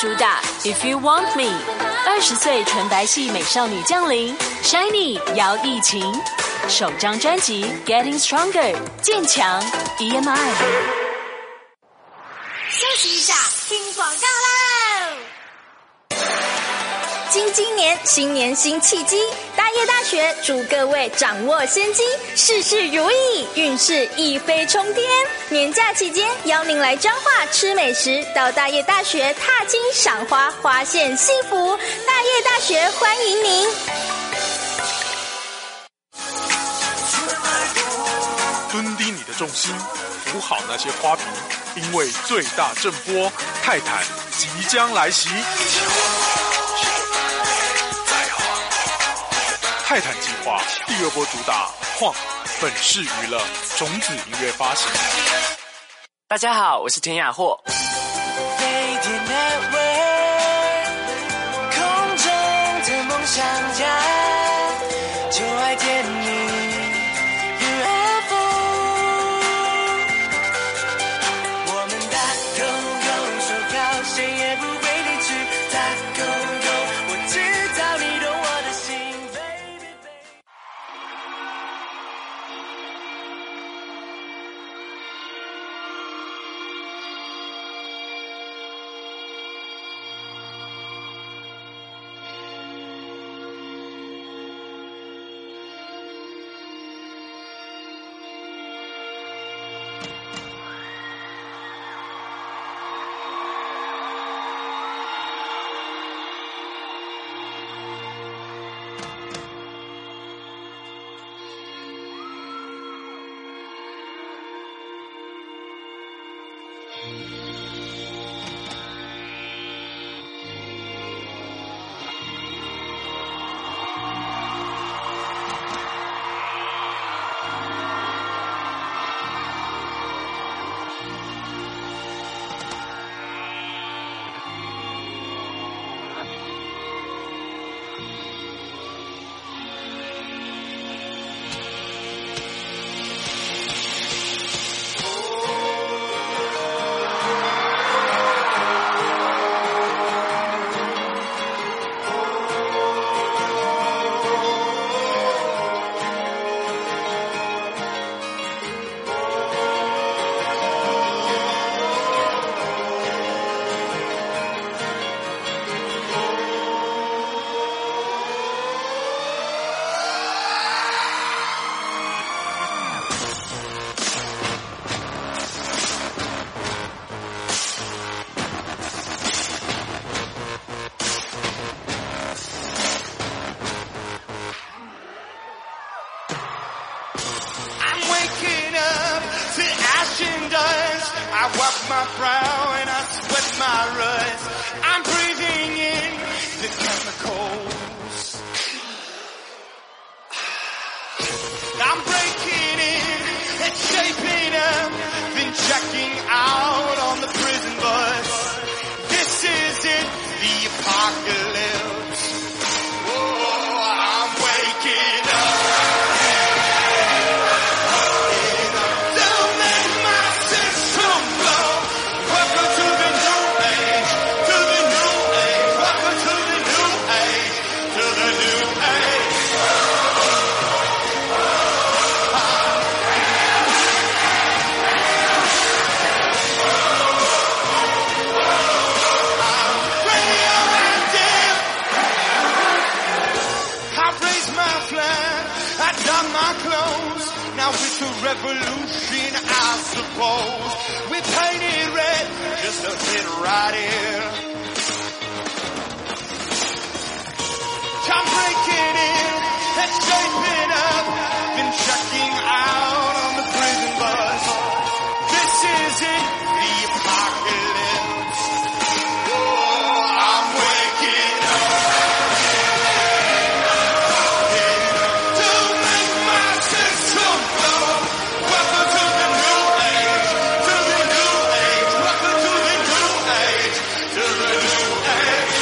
主打 If You Want Me，20岁纯白系美少女降临 ，Shiny 姚艺琴，首张专辑 Getting Stronger 渐强 EMI。 休息一下，听广告喽。今年新年新契机，大业大学祝各位掌握先机，事事如意，运势一飞冲天。年假期间，邀您来彰化吃美食，到大业大学踏青赏花，花现幸福。大业大学欢迎您。 蹲低你的重心，扶好那些花瓶，因为最大震波泰坦即将来袭。泰坦计划第2波主打晃本市娱乐种子音乐发行。 大家好，我是田雅霍。 飞天 Network， 空中的梦想家，就爱甜蜜 UFO。我们大狗狗说好，谁也不会离去。大狗狗，我知道你懂我的心。 I wipe my brow and I sweat my rust. I'm breathing in the chemicals. I'm breaking in and shaping up, then checking out on the prison bus. This is it, the apocalypse. Oh, I'm waking up. Revolution, I suppose. We painted red just a bit right here. I'm breaking in and shaping up, then checking out on the prison bus. This is it, the apocalypse. Oh, I'm waking up. To make my system blow. Welcome to the new age, to the new age. Welcome to the new age, to the new age.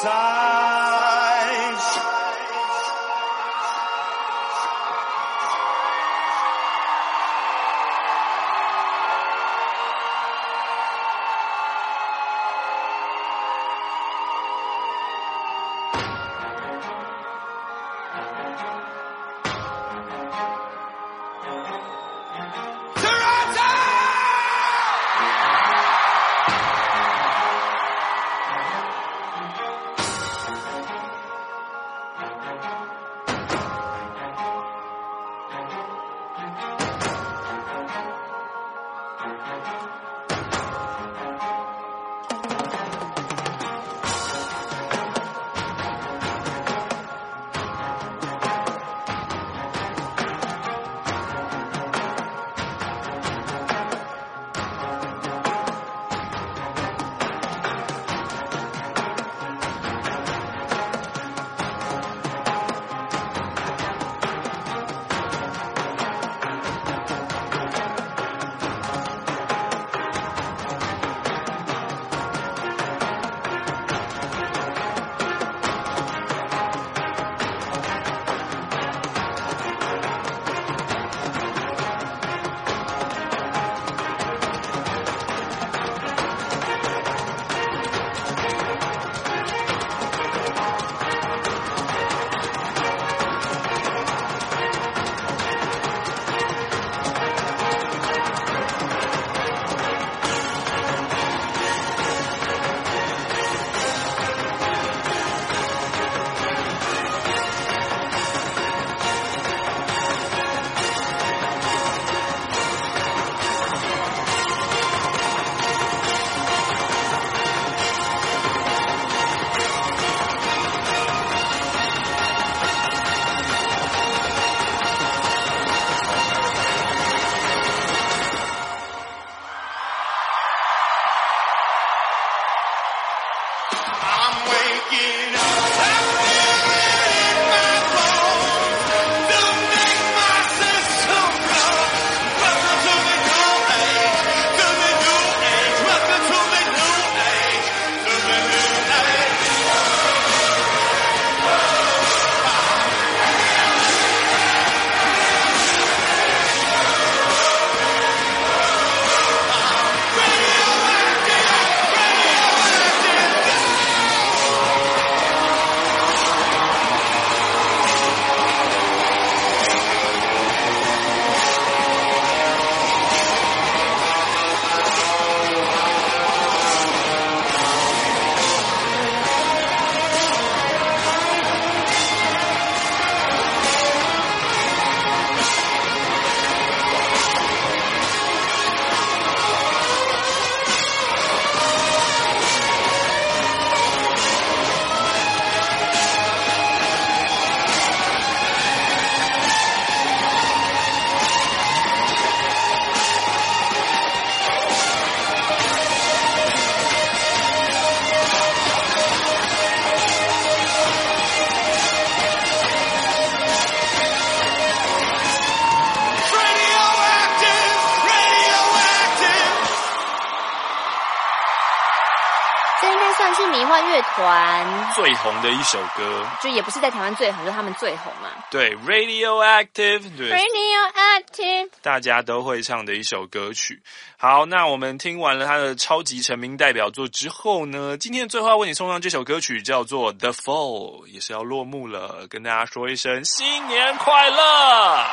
团最红的一首歌， 就也不是在台湾最红，就是他们最红嘛。 对 ，Radioactive， 对 ，Radioactive， 大家都会唱的一首歌曲。好，那我们听完了他的超级成名代表作之后呢，今天最后要为你送上这首歌曲叫做《The Fall》，也是要落幕了，跟大家说一声新年快乐。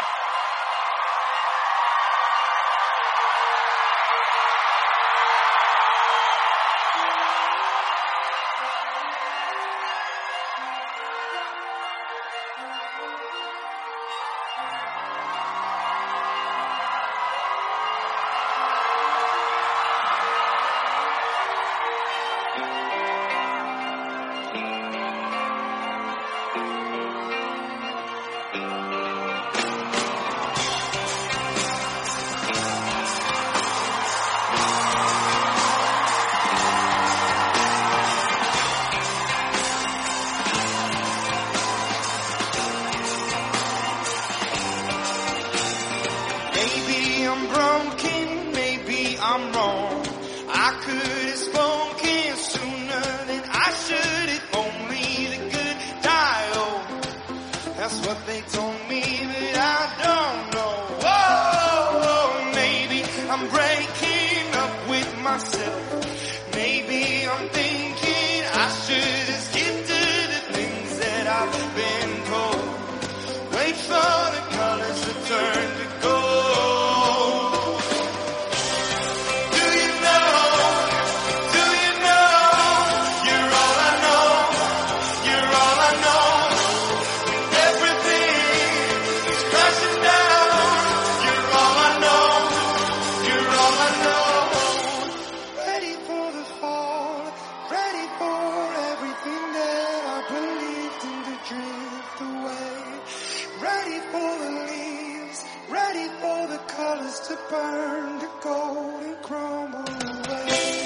I'm wrong. I could have spoken sooner than I should have. Only myself. Maybe I'm thinking I should just get to the things that I've been told. Wait for the colors to turn to gold. Do you know, you're all I know, you're all I know. Everything is crashing down, you're all I know, you're all I know. Ready for the fall, ready for everything that I believed in to drift away. Ready for the leaves, ready for the colors to burn to gold and crumble away.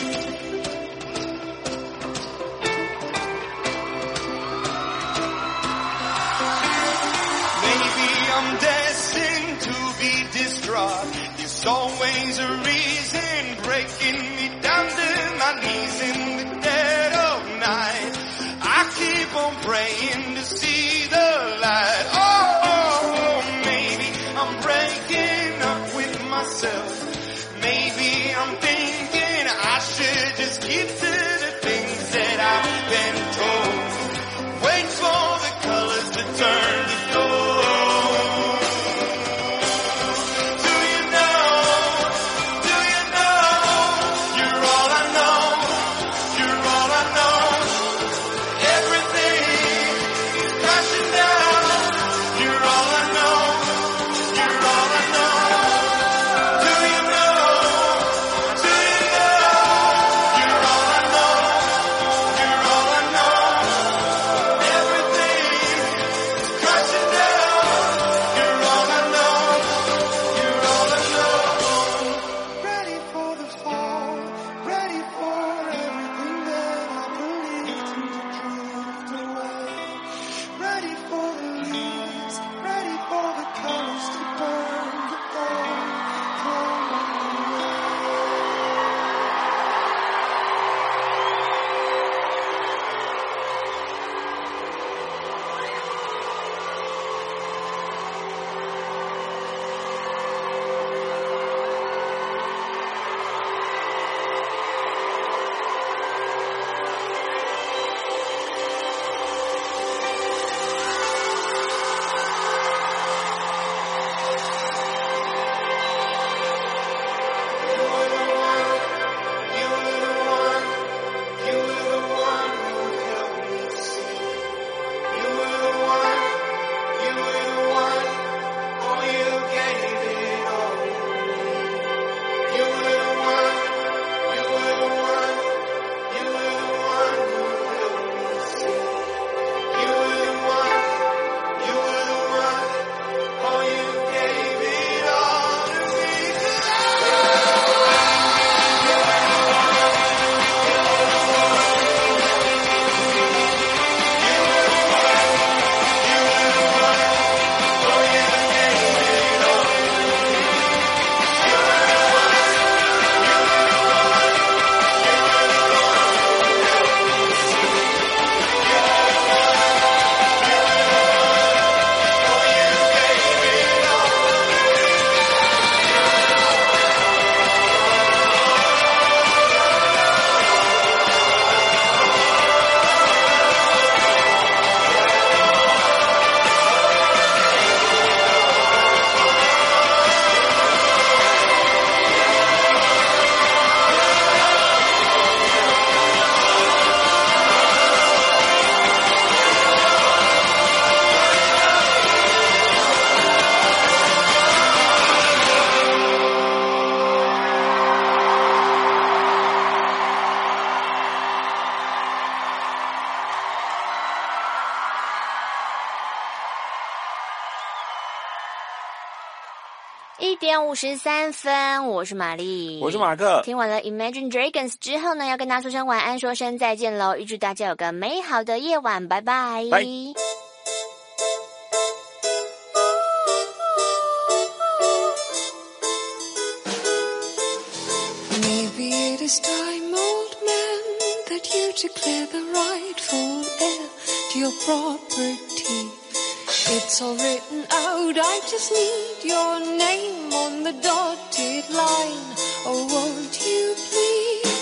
Maybe I'm destined to be distraught. There's always a reason breaking me down to my knees in the dead of night. I keep on praying to see the light. Oh, maybe I'm breaking up with myself. Maybe I'm thinking I should just keep to the things that I've been told. Wait for the colors to turn to gold. Do you know, you're all I know, you're all I know. Everything is crashing down, you're all I know, you're all I know. Do you know, you're all I know, you're all I know. Everything is crashing down, you're all I know, you're all I know. Ready for the fall, ready for everything that I believed in to drift away. Ready for the leaves, ready for the colors to burn to gold, crumble away. 1:53，我是玛丽， 我是马克。 听完了 Imagine Dragons 之后呢，要跟大家说声晚安，说声再见喽！预祝大家有个美好的夜晚，拜拜。 拜。 Maybe it is time, old man, that you declare the rightful heir to your property. It's all written out, I just need your name on the dotted line. Oh, won't you please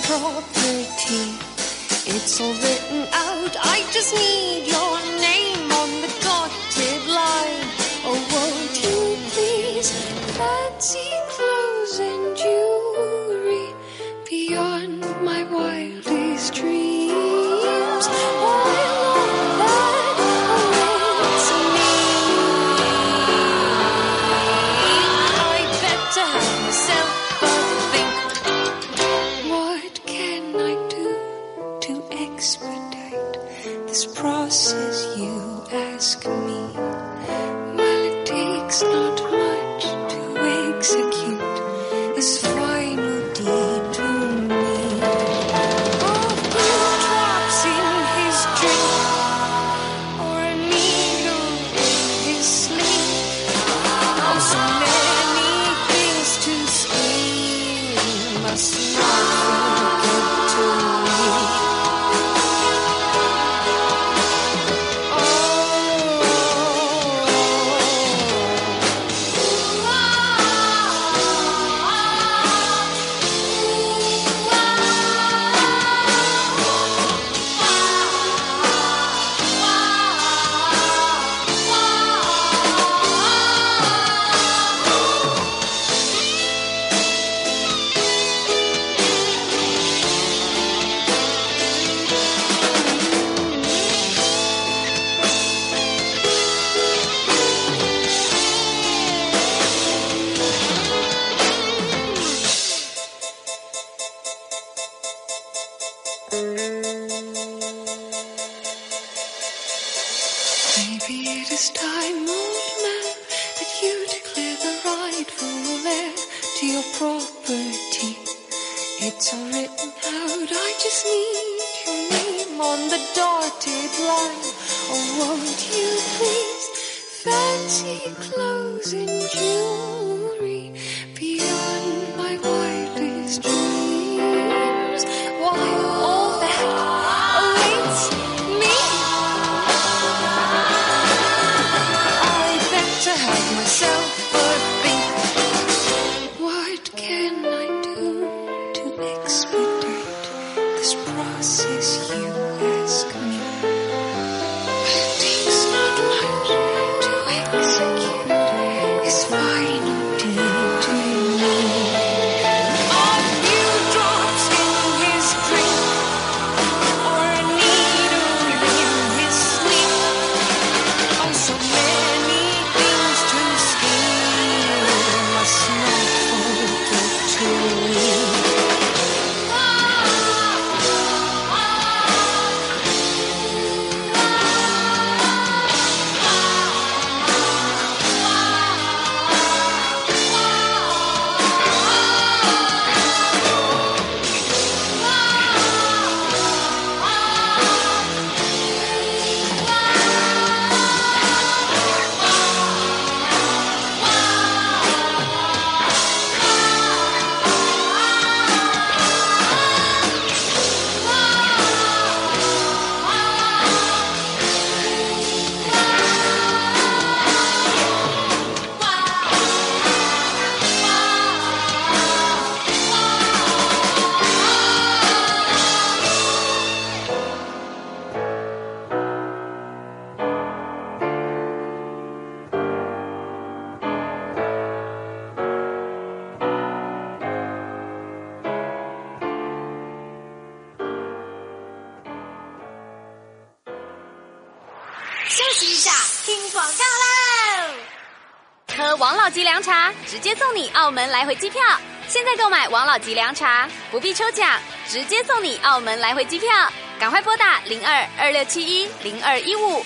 property. It's all written out, I just need your name on the dotted line. Oh, won't you please, fancy clothes and jewelry beyond my wildest dreams. While all that awaits me, I'd better have myself a think. What can I do to expedite this process, you ask me? Well, it takes not much to execute this final deed to me. A few drops in his drink, or a needle in his sleep. Oh, so many things to scheme, must not forget to read. Maybe it is time, old man, that you declare the rightful heir to your property. It's all written out, I just need your name on the dotted line. Oh, won't you please, fancy clothes and jewelry beyond my wildest dreams. While all that awaits me, I'd better have myself a think. What can I do to expedite this process, you ask me? Well, it takes not much to execute this final deed to me. A few drops in his drink, or a needle in his sleep. Oh, so many things to scheme, must not forget to read. 休息一下，听广告喽！喝王老吉凉茶，直接送你澳门来回机票。现在购买王老吉凉茶，不必抽奖，直接送你澳门来回机票。赶快拨打02-2671-0215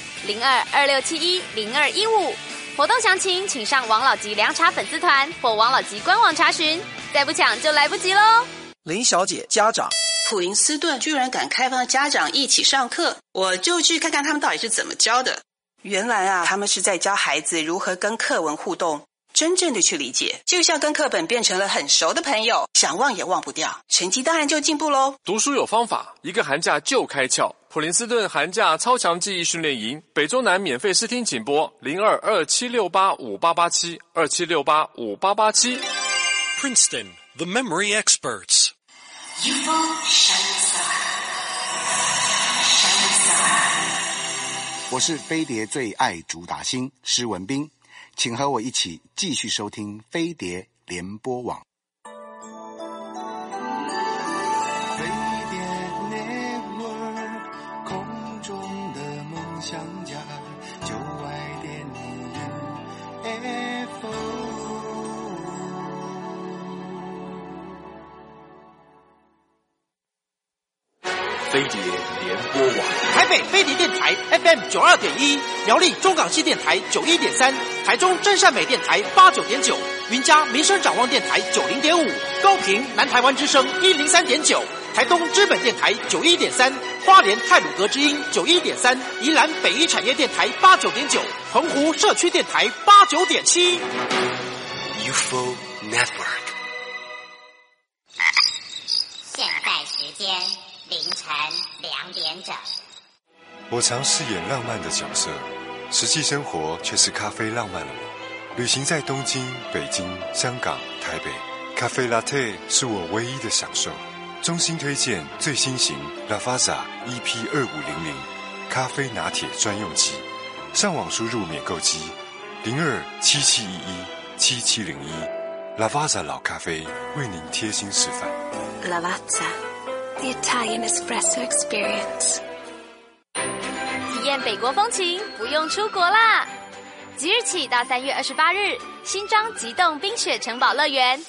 02-2671-0215。活动详情请上王老吉凉茶粉丝团或王老吉官网查询。再不抢就来不及喽！ 林小姐，家长。 普林斯顿居然敢开放家长一起上课，我就去看看他们到底是怎么教的。原来啊，他们是在教孩子如何跟课文互动，真正的去理解，就像跟课本变成了很熟的朋友，想忘也忘不掉，成绩当然就进步咯。 读书有方法，一个寒假就开窍。普林斯顿寒假超强记忆训练营，北中南免费试听请拨02-2768-5887 2768-5887。 Princeton, the memory experts. UFO Shining Star，Shining Star。 我是飞碟最爱主打星施文彬，请和我一起继续收听飞碟联播网。 飞碟 Network， 空中的梦想家，95.1 FM。 飞碟联播网， 台北飞碟电台 FM 92.1，苗栗中港系电台91.3，台中真善美电台89.9，云嘉民生展望电台90.5，高屏南台湾之声103.9，台东知本电台91.3，花莲太鲁阁之音91.3，宜兰北一产业电台89.9，澎湖社区电台89.7。 UFO Network。 现在时间凌晨2点整。 我常饰演浪漫的角色，实际生活却是咖啡浪漫了我。旅行在东京、北京、香港、台北，咖啡 Latte 是我唯一的享受。衷心推荐最新型 Lavazza EP2500 咖啡拿铁专用机，上网输入免购机0277117701 Lavazza 老咖啡为您贴心示范。 Lavazza，The Italian Espresso Experience。 体验北国风情，不用出国啦！即日起到3月28日，新庄极冻冰雪城堡乐园